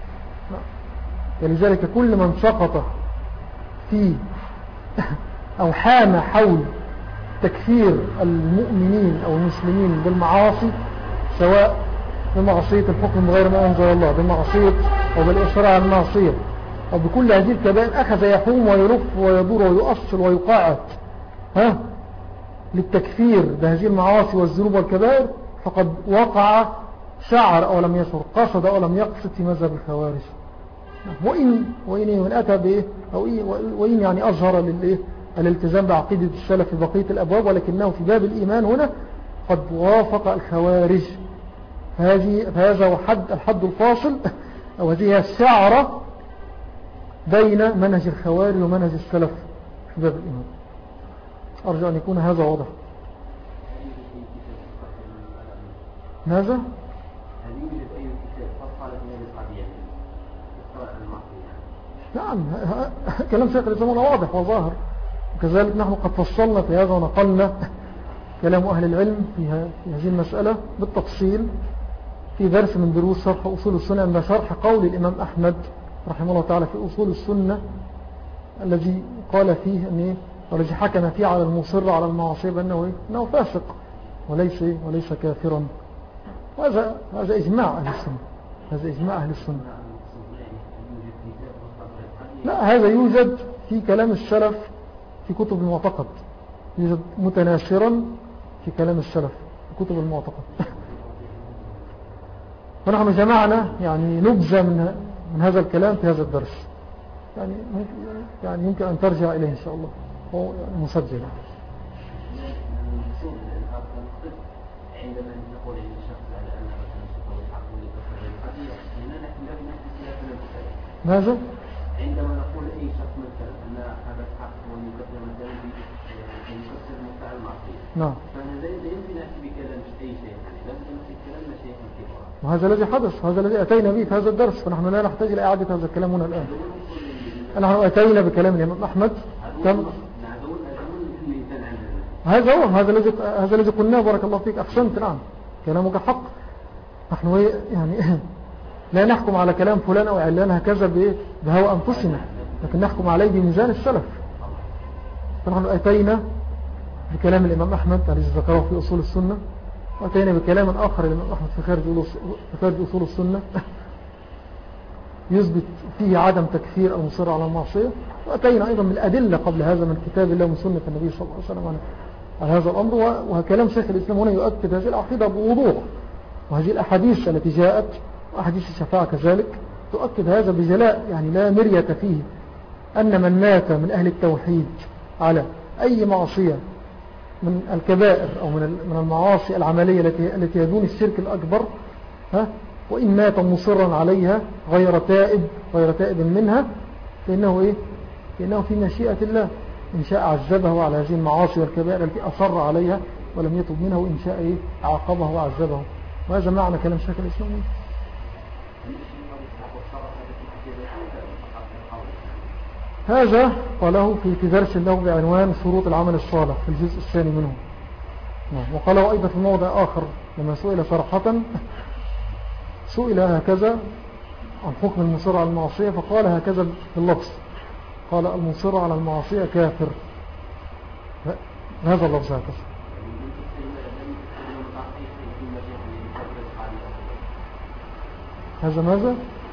ولذلك كل من سقط في أو حام حول تكفير المؤمنين أو المسلمين بالمعاصي، سواء بمعصية الحكم بغير ما أنزل الله، بمعصية أو بالإصرار على المعصية، أو بكل هذه الكبائر، أخذ يحوم ويلف ويدور ويؤصل ويقاعد ها للتكفير بهذه المعاصي والذنوب والكبائر، فقد وقع شعر أو لم يشعر، قصد أو لم يقصد في مذهب الخوارج. وإن وإن من أتى به أو وإن يعني أظهر للإيه الالتزام بعقيدة السلف في بقية الأبواب، ولكنه في باب الإيمان هنا قد وافق الخوارج. هذه هذا هو حد الحد الفاصل، أو هذه الشعرة بين منهج الخوارج ومنهج السلف في باب الإيمان. أرجو أن يكون هذا واضح. ماذا؟ نعم، كلام شيخ الإسلام واضح وظاهر، وكذلك نحن قد فصلنا في هذا ونقلنا كلام أهل العلم في هذه المسألة بالتفصيل في درس من دروس شرح أصول السنة، عند شرح قول الإمام أحمد رحمه الله تعالى في أصول السنة الذي قال فيه أنه والذي حكم فيه على المصر على المعاصي بأنه إنه فاسق وليس وليس كافرا. وهذا هذا إجماع أهل السنة، هذا إجماع أهل السنة. لا، هذا يوجد في كلام السلف في كتب المعتقد، يوجد متناثرا في كلام السلف في كتب المعتقد. ونحن جمعنا يعني نبذة من من هذا الكلام في هذا الدرس، يعني يعني يمكن أن ترجع إليه إن شاء الله، هو يعني مسجل. عندما نقول إن الشخص على أن مثلا سوف يحق لكفر القضية، هنا نحن لا بنحكي في المسألة. ماذا؟ عندما نقول أي شخص مثلا أن هذا الحق ويكفر مثلا بيكفر مفتاح المعصية. نعم. فهذا يمكن نحكي بكلام أي شيء، يعني لازم نحكي كلامنا شيء كبير. وهذا الذي حدث، هذا الذي أتينا به في هذا الدرس، فنحن لا نحتاج إلى إعادة هذا الكلام هنا الآن. نحن أتينا بكلام الإمام أحمد كم هذا هو هذا الذي هذا الذي قلناه. بارك الله فيك، أحسنت. نعم، كلامك حق. نحن يعني لا نحكم على كلام فلان أو علان هكذا بهوى أنفسنا، لكن نحكم عليه بميزان السلف. فنحن أتينا بكلام الإمام أحمد الذي ذكره في أصول السنة، وأتينا بكلام آخر الإمام أحمد في خارج أصول السنة يثبت فيه عدم تكفير أو مصر على المعصية، وأتينا أيضا بالأدلة قبل هذا من كتاب الله ومن سنة النبي صلى الله عليه وسلم على هذا الأمر. وكلام شيخ الإسلام هنا يؤكد هذه العقيدة بوضوح، وهذه الأحاديث التي جاءت وأحاديث الشفاعة كذلك تؤكد هذا بجلاء، يعني لا مرية فيه أن من مات من أهل التوحيد على أي معصية من الكبائر أو من المعاصي العملية التي يدون الشرك الأكبر، ها، وإن مات مصرا عليها غير تائب غير تائب منها، فإنه إيه؟ فإنه في مشيئة الله، إن شاء عذبه على هذه المعاصي والكبائر التي أصر عليها ولم يتوب منها، وإن شاء إيه؟ عاقبه وعذبه. وهذا معنى كلام شيخ الإسلام. هذا قاله في درس له بعنوان شروط العمل الصالح في الجزء الثاني منه. وقاله أيضا في موضع آخر لما سئل صراحة، سئل هكذا عن حكم المصر على المعصية، فقال هكذا في اللفظ، قال المصر على المعصية كافر، هذا اللفظ هكذا. هذا ماذا؟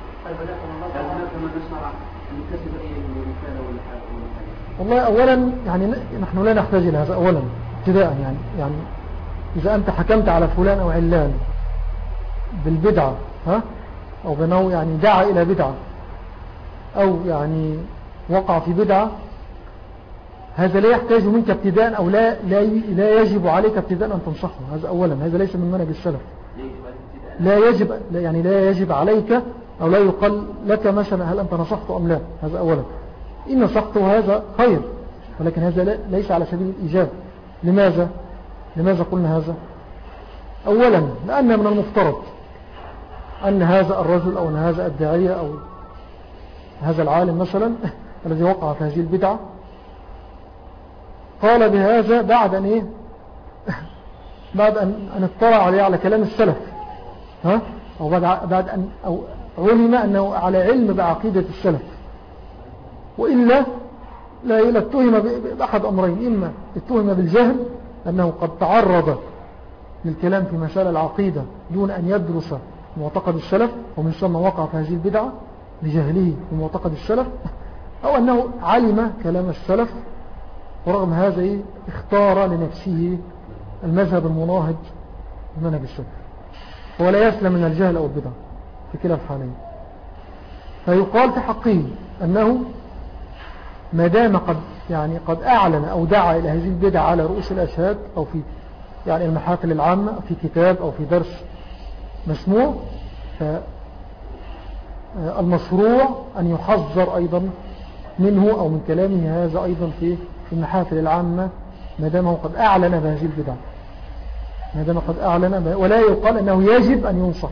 والله أولا يعني نحن لا نحتاج إلى هذا أولا ابتداء يعني يعني إذا أنت حكمت على فلان أو علان بالبدعة ها أو بأنه يعني دعا إلى بدعة أو يعني وقع في بدعة، هذا لا يحتاج منك ابتداء أو لا, لا, لا يجب عليك ابتداء أن تنصحه. هذا أولا، هذا ليس من منهج السلف. لا يجب يعني لا يجب عليك أو لا يقال لك مثلا هل أنت نصحته أم لا. هذا أولا. إن نصحته هذا خير، ولكن هذا ليس على سبيل الإيجاب. لماذا؟ لماذا قلنا هذا؟ أولا لأن من المفترض أن هذا الرجل أو أن هذا الداعية أو هذا العالم مثلا الذي وقع في هذه البدعة قال بهذا بعد أن إيه بعد أن, أن اطلع عليه على كلام السلف، ها؟ أو بعد, بعد أن أو علم أنه على علم بعقيدة السلف، وإلا لا يتهم بأحد أمرين: إما يتهم بالجهل أنه قد تعرض للكلام في مسائل العقيدة دون أن يدرس معتقد السلف ومن ثم وقع في هذه البدعة بجهله في معتقد السلف، أو أنه علم كلام السلف ورغم هذا اختار لنفسه المذهب المناهج لمنهج السلف، ولا يسلم من الجهل أو البدعة في كلا الحالين. فيقال في حقه أنه ما دام قد يعني قد أعلن أو دعا إلى هذه البدعة على رؤوس الأشهاد أو في يعني المحافل العامة في كتاب أو في درس مسموع، فالمشروع أن يحذر أيضا منه أو من كلامه هذا أيضا في المحافل العامة ما دامه قد أعلن بهذه البدعة، ما دام قد أعلن، ولا يقال أنه يجب أن ينصح.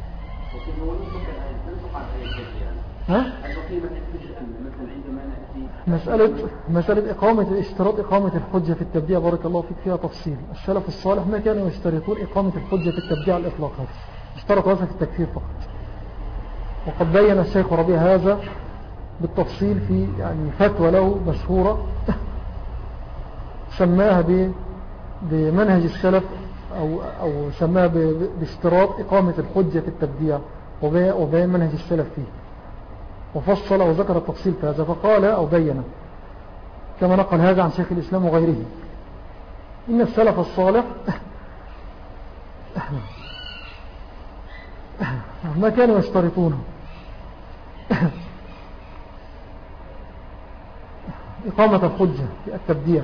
ها؟ مسألة, مسألة إقامة اشتراط إقامة الحجة في التبديع بارك الله فيك فيها تفصيل. السلف الصالح ما كانوا يشترطون إقامة الحجة في التبديع على الإطلاق، هذا اشترطوا هذا في التكفير فقط. وقد بين الشيخ ربيع هذا بالتفصيل في يعني فتوى له مشهورة سماها بمنهج السلف أو, أو سماها باشتراط إقامة الحجة في التبديع وبين منهج السلف فيه، وفصل وذكر التفصيل في هذا. فقال أو بين كما نقل هذا عن شيخ الإسلام وغيره إن السلف الصالح ما كانوا يشترطونه إقامة الحجة في التبديع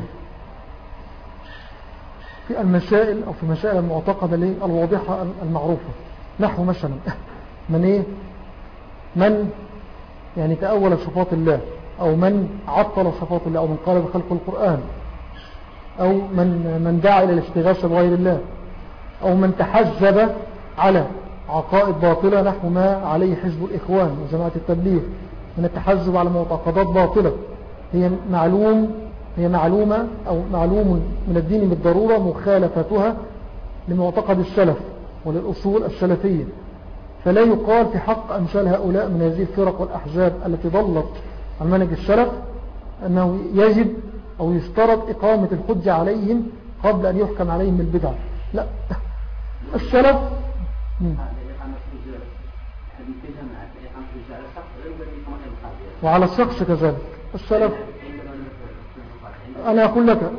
في المسائل أو في مسائل المعتقدة الواضحة المعروفة، نحو مثلا من إيه من يعني تأول صفات الله، أو من عطل صفات الله، أو من قال بخلق القرآن، أو من, من دعا إلى الاستغاثة بغير الله، أو من تحزب على عقائد باطلة نحو ما عليه حزب الإخوان وجماعة التبليغ من التحزب على معتقدات باطلة هي معلوم هي معلومة أو معلوم من الدين بالضرورة مخالفتها لمعتقد السلف وللأصول السلفية. فلا يقال في حق أمثال هؤلاء من هذه الفرق والأحزاب التي ضلت عن منهج السلف أنه يجب أو يشترط إقامة الحجة عليهم قبل أن يحكم عليهم بالبدعة. لا، السلف وعلى الشخص كذلك. السلف أنا أقول لك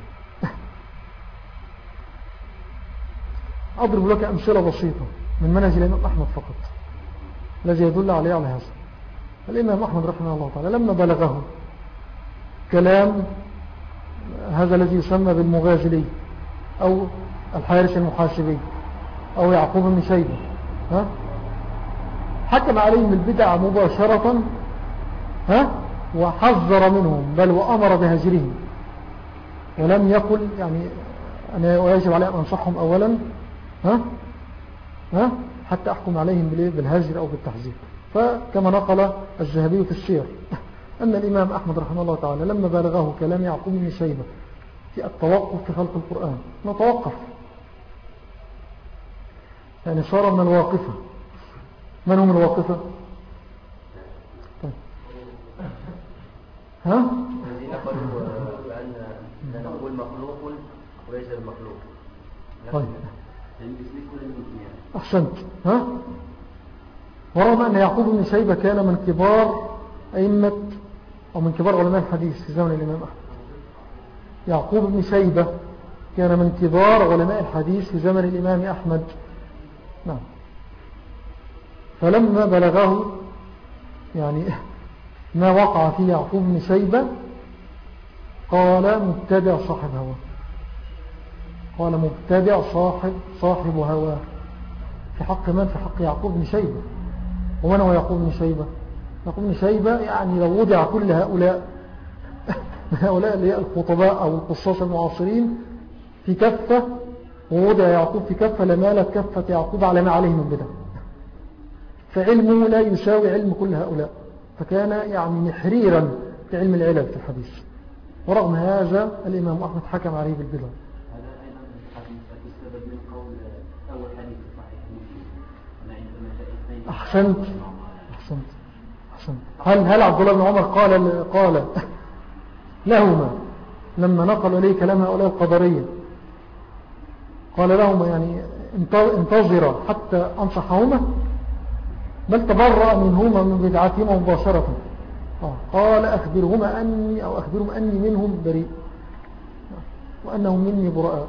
أضرب لك أمثلة بسيطة من منهج الإمام أحمد فقط الذي يدل عليه على هذا. الإمام أحمد رحمه الله تعالى لما بلغه كلام هذا الذي يسمى بالمغازلي أو الحارس المحاسبي أو يعقوب بن شيبة، ها؟ حكم عليهم البدع مباشرة، ها؟ وحذر منهم بل وأمر بهجرهم، ولم يقل يعني أنا يجب علي أن أنصحهم أولا، ها؟ ها؟ حتى أحكم عليهم بالهجر أو بالتحذير. فكما نقل الذهبي في السير أن الإمام أحمد رحمه الله تعالى لما بلغه كلام يعقوب بن شيبة في التوقف في خلق القرآن نتوقف، يعني صار من الواقفة. من هم الواقفة؟ طيب. ها؟ الذين قالوا بأن نقول مخلوق وليس المخلوق. طيب أحسنت. ها؟ ورغم أن يعقوب بن شيبة كان من كبار أئمة أو من كبار علماء الحديث في زمن الإمام أحمد. يعقوب بن شيبة كان من كبار علماء الحديث في زمن الإمام أحمد. نعم. فلما بلغه يعني ما وقع فيه يعقوب بن شيبة قال مبتدع صاحب هواه، قال مبتدع صاحب صاحب هواه في حق من؟ في حق يعقوب بن شيبة. ومن هو يعقوب بن شيبة؟ يعقوب بن شيبة يعني لو وضع كل هؤلاء هؤلاء اللي هي الخطباء أو القصاص المعاصرين في كفة ووضع يعقوب في كفة لمالت كفة يعقوب على ما عليه من بدع، فعلمه لا يساوي علم كل هؤلاء، فكان يعني محريرا في علم العلل في الحديث. ورغم هذا الإمام أحمد حكم عليه بالبدع. هذا أيضا الحديث السبب من قول أول حديث صحيح مسلم عندما جاء اثنين. أحسنت أحسنت أحسنت. هل هل عبد الله بن عمر قال قال لهما لما نقلوا إليه كلام هؤلاء القدرية قال لهما يعني انتظر حتى أنصحهما، بل تبرأ منهما من بدعتهما مباشرة. قال أخبرهما أني أو أخبرهم أني منهم بريء وأنهم مني براء.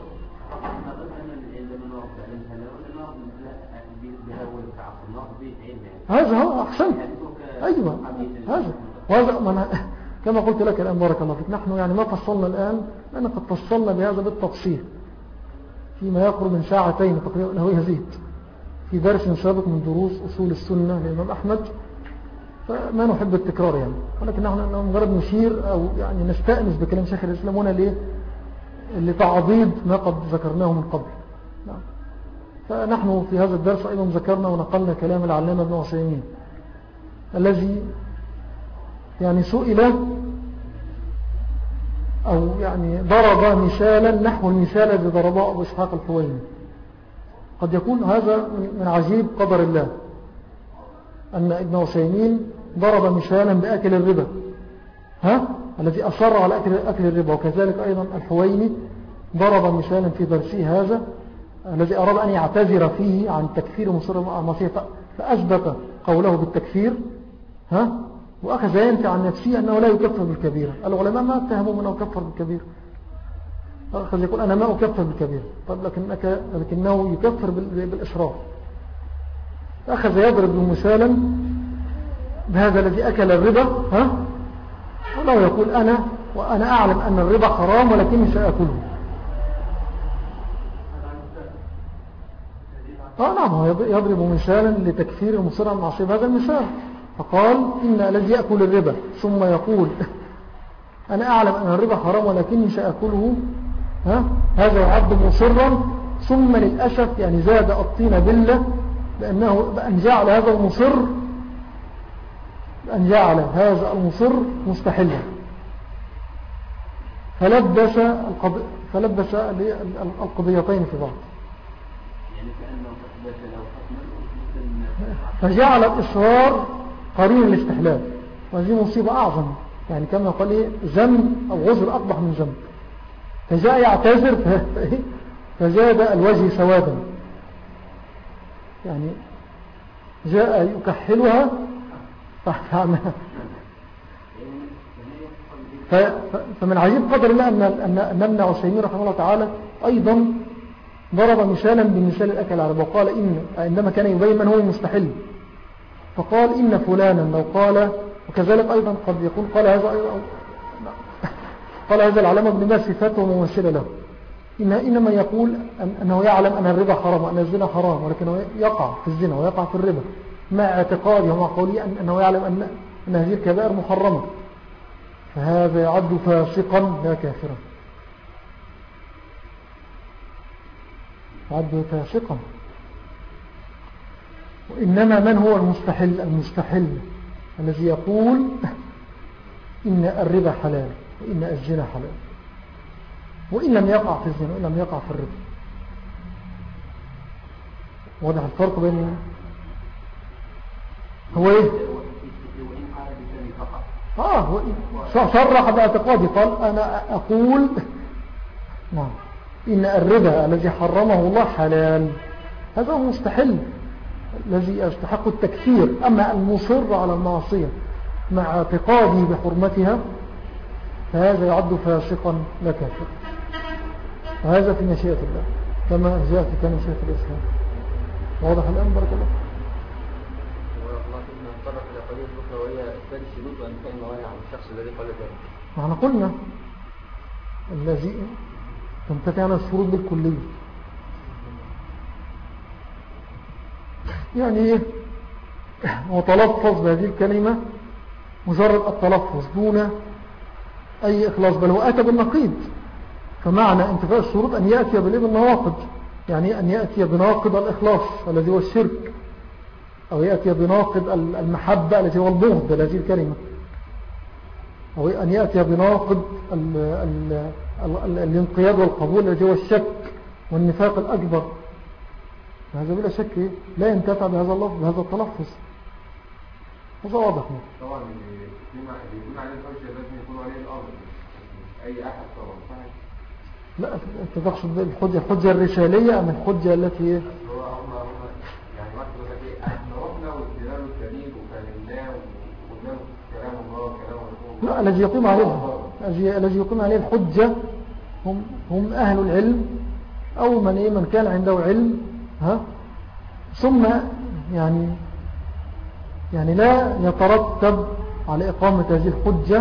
هذا هو أحسنت. أيوة هذا وهذا كما قلت لك الآن بارك الله فيك. نحن يعني ما فصلنا الآن، لأن قد فصلنا بهذا بالتفصيل فيما يقرب من ساعتين تقريبا أو يزيد في درس سابق من دروس أصول السنة للإمام أحمد، فما نحب التكرار يعني، ولكن نحن مجرد نشير أو يعني نستأنس بكلام شيخ الإسلام هنا ليه لتعضيد ما قد ذكرناه من قبل. نعم. فنحن في هذا الدرس أيضا ذكرنا ونقلنا كلام العلامة ابن عثيمين الذي يعني سئل أو يعني ضرب مثالا نحو المثال الذي ضربه أبو إسحاق الحويني. قد يكون هذا من عجيب قدر الله أن ابن عثيمين ضرب مثالا بأكل الربا، ها الذي أصر على أكل, أكل الربا، وكذلك أيضا الحويني ضرب مثالا في درسه هذا الذي أراد أن يعتذر فيه عن تكفير مصر المعصية فأثبت قوله بالتكفير، ها وأخذ ينفي عن نفسه أنه لا يكفر بالكبيرة. العلماء ما اتهموا أنه يكفر بالكبيرة، أخذ يقول أنا ما أكفر بالكبيرة، طب لكنك لكنه يكفر بالإسراف. أخذ يضرب مثالا بهذا الذي أكل الربا، ها ولو يقول أنا وأنا أعلم أن الربا حرام ولكني سأكله. آه نعم، يضرب مثالا لتكفير المصر عن المعصية بهذا المثال، فقال إن الذي يأكل الربا ثم يقول أنا أعلم أن الربا حرام ولكني سأكله، ها هذا يعد مصرا، ثم للأسف يعني زاد الطين بالله بأنه بأن جعل هذا المصر بأن جعل هذا المصر مستحلا، فلبس القض... فلبس القضيتين في بعض، فجعل الإصرار قرين الاستحلال، وهذه مصيبة أعظم، يعني كما قال إيه ذنب أو عذر أقبح من ذنب. فجاء يعتذر فزاد الوجه سوادا، يعني جاء يكحلها فمن عجيب قدر الله أن ابن عثيمين رحمه الله تعالى أيضا ضرب مثالا بمثال الأكل العرب، وقال إن عندما كان يبين من هو المستحل فقال إن فلانا لو قال، وكذلك أيضا قد يكون قال هذا أيضا قال هذا العلامة ابن باز صفاته ممثلة له، إن إنما يقول أنه يعلم أن الربا حرام وأن الزنا حرام، ولكنه يقع في الزنا ويقع في الربا مع اعتقاده ومع قوله أنه يعلم أن, أن هذه الكبائر محرمة، فهذا يعد فاسقا لا كافرا، يعد فاسقا. وإنما من هو المستحل؟ المستحل الذي يقول إن الربا حلال وإن الزنا حلال، وإن لم يقع في الزنا وإن لم يقع في الربا. واضح الفرق بين هو إيه؟ آه صرح باعتقادي، قال أنا أقول نعم إن الربا الذي حرمه الله حلال، هذا هو مستحل. الذي يستحق التكفير. أما المصر على المعصية مع اعتقاده بحرمتها فهذا يعد فاسقا لا كافر، وهذا في مشيئة الله كما جاء في كان مشيئة الإسلام. واضح الآن؟ بارك الله. معنا قلنا الذي تنتفع عن الشروط بالكلية، يعني ايه؟ وتلفظ بهذه الكلمة مجرد التلفظ دون أي إخلاص، بل هو أتى بالنقيض. فمعنى انتفاء الشروط أن يأتي بالنواقض، يعني أن يأتي بناقض الإخلاص الذي هو الشرك، أو يأتي بناقض المحبة التي هو البغض بهذه الكلمة، أو أن يأتي بناقض ال ال ال الانقياد والقبول الذي هو الشك والنفاق الأكبر. هذا بلا شك لا ينتفع بهذا اللفظ بهذا التلفظ. هذا واضح. طبعا يكون عليه الحجة لازم يكون عليه الأمر أي أحد طبعا. لا أنت تقصد الحجة الحجة الرسالية أم الحجة التي هو هم هم يعني وقت ما احنا رحنا والدلال الكريم وفهمناه وقلنا كلام الله وكلام الله. لا، الذي يقيم عليه الذي يقيم عليه الحجة هم هم أهل العلم، أو من إيه من كان عنده علم، ها، ثم يعني يعني لا يترتب على إقامة هذه الحجة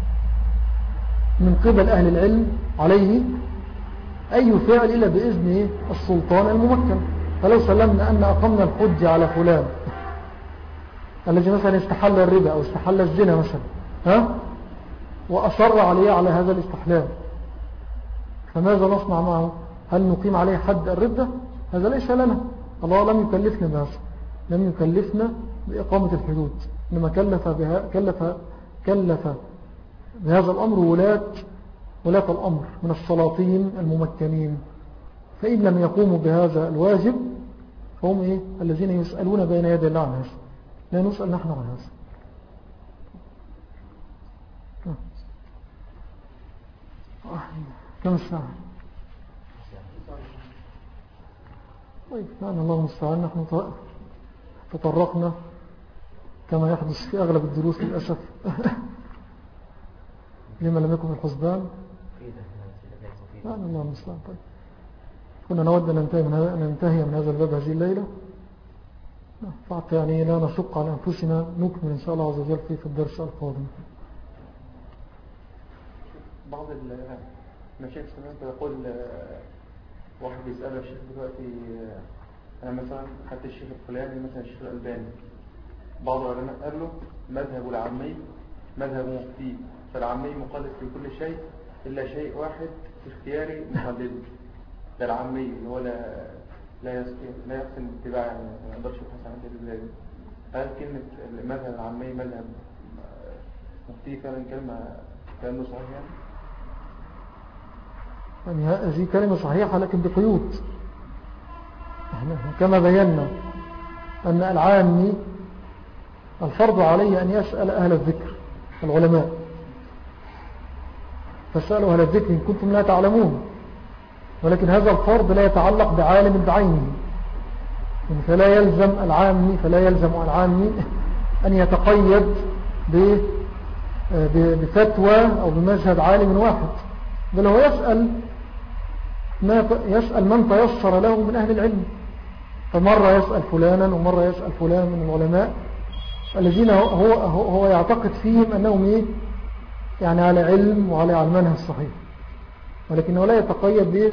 من قبل أهل العلم عليه أي فعل إلا بإذن السلطان الممكن. فلو سلمنا أن أقمنا الحجة على فلان الذي مثلا استحل الربا أو استحل الزنا مثلا، ها، وأصر عليه على هذا الاستحلال، فماذا نصنع معه؟ هل نقيم عليه حد الردة؟ هذا ليس لنا، الله لم يكلفنا بهذا، لم يكلفنا بإقامة الحدود، إنما كلف, بها كلف, كلف بهذا الأمر ولاة ولاة الأمر من السلاطين الممكنين. فإن لم يقوموا بهذا الواجب فهم إيه؟ الذين يسألون بين يدي الله عن هذا، لا نسأل نحن عن هذا. كم الساعة؟ طيب يعني الله المستعان. نحن تطرقنا كما يحدث في أغلب الدروس للأسف لما لم يكن في الحسبان. يعني الله المستعان. طيب كنا نود أن ننتهي من هذا, أن ننتهي من هذا الباب هذه الليلة، فحتى يعني لا نشق على أنفسنا، نكمل إن شاء الله عز وجل في الدرس القادم. بعض المشايخ سمعت يقول واحد بيسأله الشيخ دلوقتي، أنا مثلا حتى الشيخ الفلاني مثلا الشيخ الألباني، بعض العلماء قال له مذهب العامي مذهب مفتي، فالعامي مقلد في كل شيء إلا شيء واحد اختياري مقلد. ده العامي اللي هو لا لا لا يحسن اتباع، يعني ما يقدرش يبحث عن البلاد. هل كلمة مذهب العامي مذهب مفتي فعلا كلمة كلمة صحيح يعني؟ يعني هذه كلمة صحيحة لكن بقيود. كما بينا أن العامي الفرض عليه أن يسأل أهل الذكر العلماء، فاسألوا أهل الذكر إن كنتم لا تعلمون، ولكن هذا الفرض لا يتعلق بعالم بعينه، فلا يلزم العامي فلا يلزم العامي أن يتقيد بفتوى أو بمذهب عالم واحد، بل هو يسأل ما يسأل من تيسر له من أهل العلم. فمرة يسأل فلانا ومرة يسأل فلان من العلماء الذين هو, هو, هو يعتقد فيهم أنهم إيه؟ يعني على علم وعلى على المنهج الصحيح، ولكنه لا يتقيد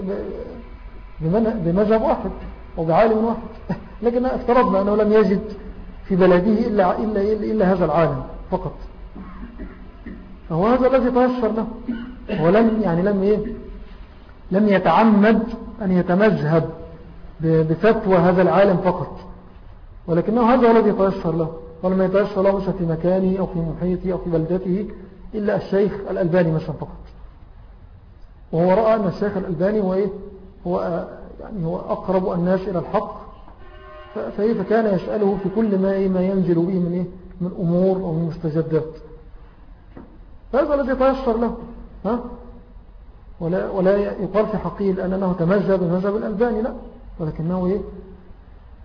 بمذهب واحد أو بعالم واحد. لكن افترضنا أنه لم يجد في بلده إلا, إلا, إلا, إلا هذا العالم فقط، فهو هذا الذي تيسر له، ولم يعني لم إيه لم يتعمد أن يتمذهب بفتوى هذا العالم فقط، ولكنه هذا الذي تيسر له، ولما يتيسر له مثلا في مكانه أو في محيطه أو في بلدته إلا الشيخ الألباني مثلا فقط. وهو رأى أن الشيخ الألباني هو, إيه؟ هو, يعني هو أقرب الناس إلى الحق، فكان يسأله في كل ما, إيه ما ينزل به من, إيه من أمور أو من مستجدات. فهذا الذي تيسر له، ها؟ ولا, ولا يقال في حقه أنه تمذهب بمذهب الألباني، لا، ولكنه إيه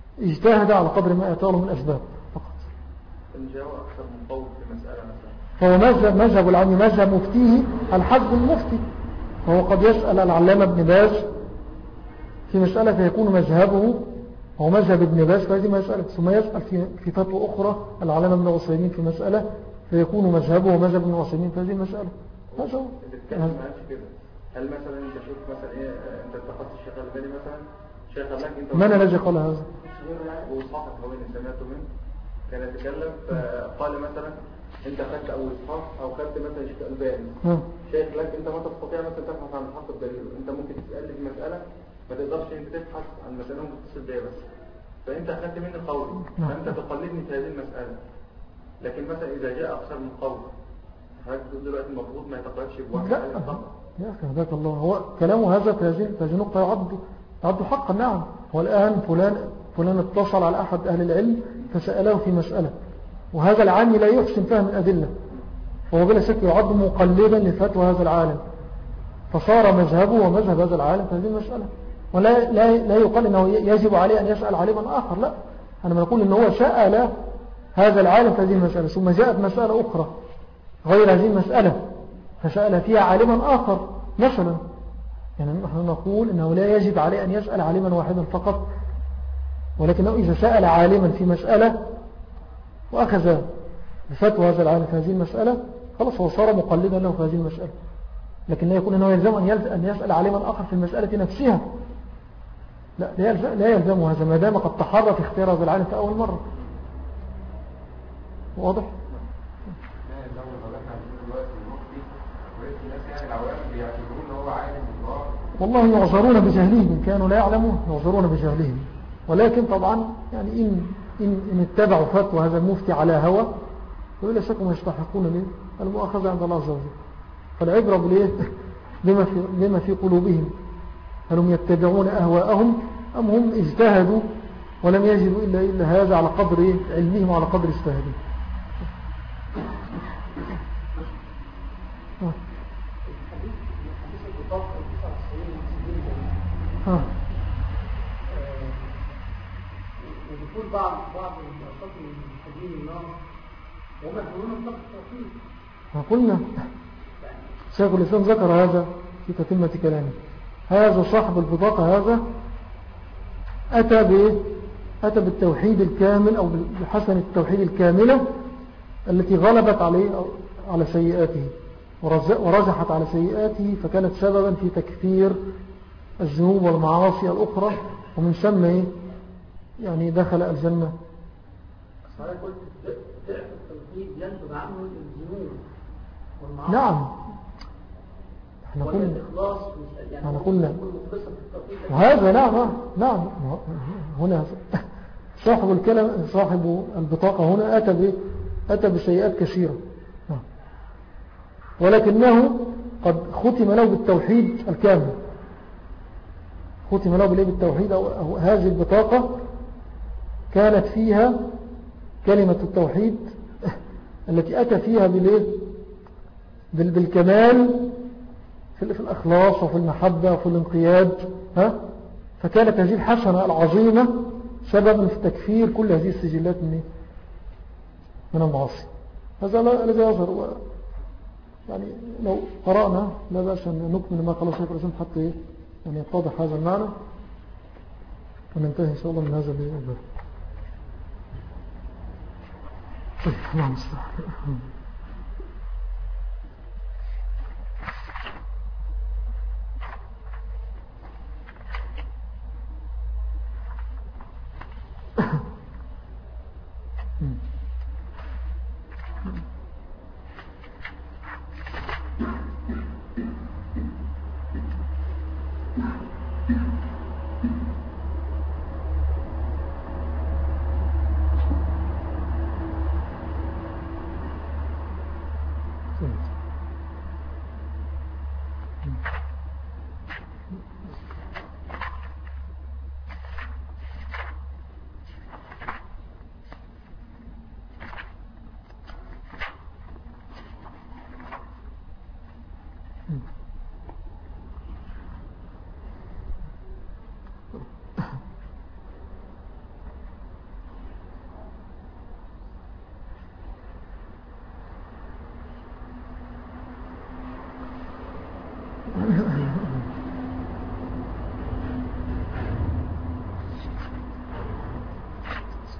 اجتهد على قدر ما أتاه من أسباب فقط. إن جاء أكثر من قول في مسألة مثلا فهو مذهب, مذهب العلم مذهب مفتيه الحسب المفتي. فهو قد يسأل العلامة ابن باز في مسألة فيكون مذهبه هو مذهب ابن باز في هذه مسألة، ثم يسأل في, في فتوى أخرى العلامة ابن عثيمين في مسألة فيكون مذهبه ومذهب ابن عثيمين في هذه المسألة. هذا هو. هل مثلا انت شوف مثلا ايه انت اتخذت الشيخ الباني مثلا شيخ لك انت من الذي قال هذا؟ وصحف هو اللي سمعته منه كان يتكلم فقال مثلا انت خدت او اصحاح او خدت مثلا شيخ الباني شيخ لك انت ما تستطيع مثلا تبحث عن الحق الدليل، انت ممكن تسالني في مساله ما تقدرش انت تبحث عن مساله ممكن تتصل بيها بس فانت اخذت مني قولي فانت تقلدني في هذه المساله. لكن مثلا اذا جاء اكثر من قول حضرتك تقول دلوقتي المفروض ما يتقلدش بواحد عليه الطبع. يا أخي هداك الله، هو كلامه هذا في هذه النقطة يعد يعد حقا. نعم هو الآن فلان فلان اتصل على أحد أهل العلم فسأله في مسألة وهذا العالم لا يحسن فهم الأدلة فهو بلا شك يعد مقلدا لفتوى هذا العالم فصار مذهبه ومذهب هذا العالم في هذه المسألة. ولا لا, لا يقال أنه يجب عليه أن يسأل عالما آخر، لا، أنا ما نقول أنه هو سأل هذا العالم في هذه المسألة ثم جاءت مسألة أخرى غير هذه المسألة فسأل فيها عالما آخر مثلا، يعني نحن نقول أنه لا يجب عليه أن يسأل عالما واحدا فقط، ولكنه إذا سأل عالما في مسألة وأخذ بفتوى هذا العالم في هذه المسألة خلاص هو صار مقلدا له في هذه المسألة. لكن لا يكون أنه يلزم أن يسأل عالما آخر في المسألة نفسها، لا لا يلزم هذا ما دام قد تحرى في اختيار هذا العالم في أول مرة. واضح؟ والله يعذرون بجهلهم، كانوا لا يعلمون يعذرون بجهلهم، ولكن طبعا يعني إن, إن, إن اتبعوا فتوى هذا المفتي على هوى فبلا شك ما يستحقون المؤاخذة عند الله عز وجل. فالعبرة بما في, بما في قلوبهم، هل هم يتبعون أهواءهم أم هم اجتهدوا ولم يجدوا إلا, إلا هذا على قدر علمهم وعلى قدر اجتهادهم. ها وبيقول بعض بعض الأشخاص المحتاجين النار وهم يقولون الطاقة التوحيد. قلنا شيخ الإسلام ذكر هذا في تتمة كلامه. هذا صاحب البطاقة هذا أتى ب أتى بالتوحيد الكامل أو بحسن التوحيد الكاملة التي غلبت عليه أو على سيئاته ورجحت على سيئاته فكانت سببا في تكثير الذنوب والمعاصي الأخرى ومن ثم يعني دخل الجنة. صحيح قلت ضعف التوحيد ينتج عنه الذنوب والمعاصي. نعم احنا قلنا يعني احنا قلنا وهذا نعم نعم هنا صاحب الكلام صاحب البطاقة هنا أتى ب أتى بسيئات كثيرة ولكنه قد ختم له بالتوحيد الكامل، ختم له بالتوحيد أو, أو هذه البطاقة كانت فيها كلمة التوحيد التي أتى فيها بالكمال في الإخلاص وفي المحبة وفي الانقياد، ها؟ فكانت هذه الحسنة العظيمة سببا في تكفير كل هذه السجلات من من المعاصي. هذا الذي يظهر يعني لو قرأنا لا بأس أن نكمل ما قال شيخ الإسلام حتى يعني يتضح هذا المعنى وننتهي إن شاء الله من هذا الباب. طيب نعم استغفر.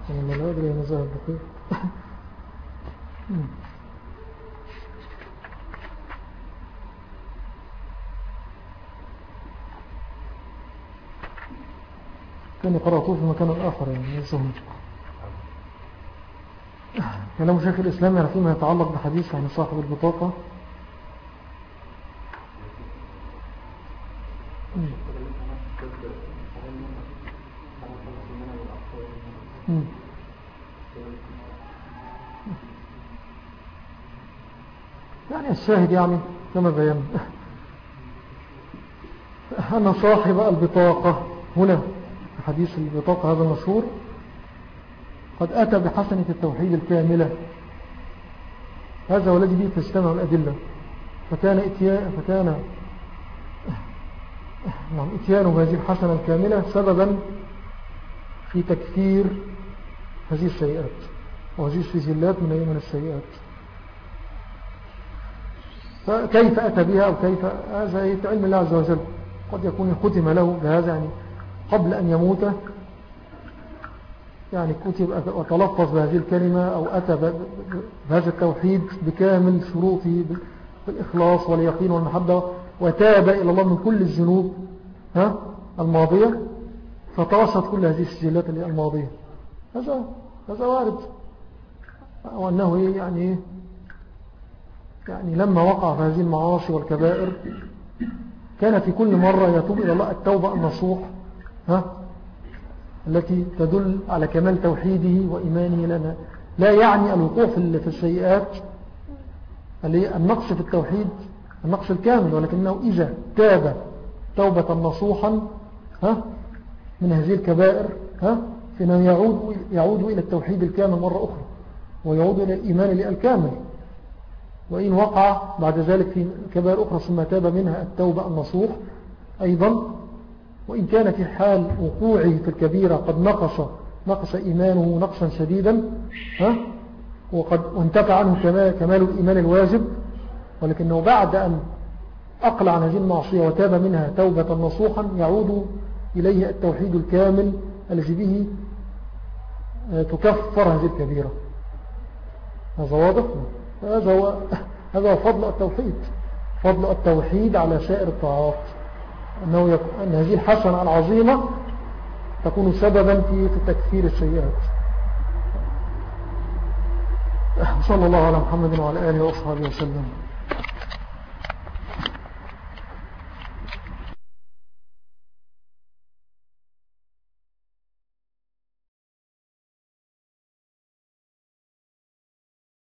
أنا لا أدري أنا ذهب بخير. كان قرأته في مكان آخر يعني يسهم. كلام شيخ الإسلام يعني فيما يتعلق بحديث عن صاحب البطاقة. يعني الشاهد يعني كما بيان أن صاحب البطاقة هنا حديث البطاقة هذا المشهور قد أتى بحسنة التوحيد الكاملة. هذا والذي به تجتمع الأدلة. فكان إتيان فكان نعم إتيانه بهذه الحسنة الكاملة سببا في تكثير هذه السيئات وهذه السجلات من أي من السيئات. فكيف أتى بها أو كيف هذا علم الله عز وجل. قد يكون ختم له بهذا يعني قبل أن يموت يعني كتب وتلفظ بهذه الكلمة أو أتى بهذا التوحيد بكامل شروطه بالإخلاص واليقين والمحبة وتاب إلى الله من كل الذنوب ها الماضية فطاشت كل هذه السجلات الماضية. هذا هذا وارد. وأنه يعني يعني لما وقع في هذه المعاصي والكبائر كان في كل مرة يتوب إلى الله التوبة النصوح ها التي تدل على كمال توحيده وإيمانه لنا. لا يعني الوقوع في السيئات النقص في التوحيد النقص الكامل، ولكنه إذا تاب توبة نصوحا ها من هذه الكبائر ها فإنه يعود, يعود إلى التوحيد الكامل مرة أخرى ويعود إلى الإيمان الكامل. وإن وقع بعد ذلك في كبائر أخرى ثم تاب منها التوبة النصوح أيضا، وإن كان في حال وقوعه في الكبيرة قد نقص نقص إيمانه نقصا شديدا ها وقد انتفع عنه كمال الإيمان الواجب، ولكنه بعد أن أقلع عن هذه المعصية وتاب منها توبة نصوحا يعود إليه التوحيد الكامل الذي به تكفر هذه الكبيرة. هذا واضح؟ هذا هو هذا فضل التوحيد، فضل التوحيد على سائر الطاعات، أنه يكون أن هذه الحسنة العظيمة تكون سببا في تكفير السيئات. صلى الله على محمد وعلى آله وصحبه وسلم.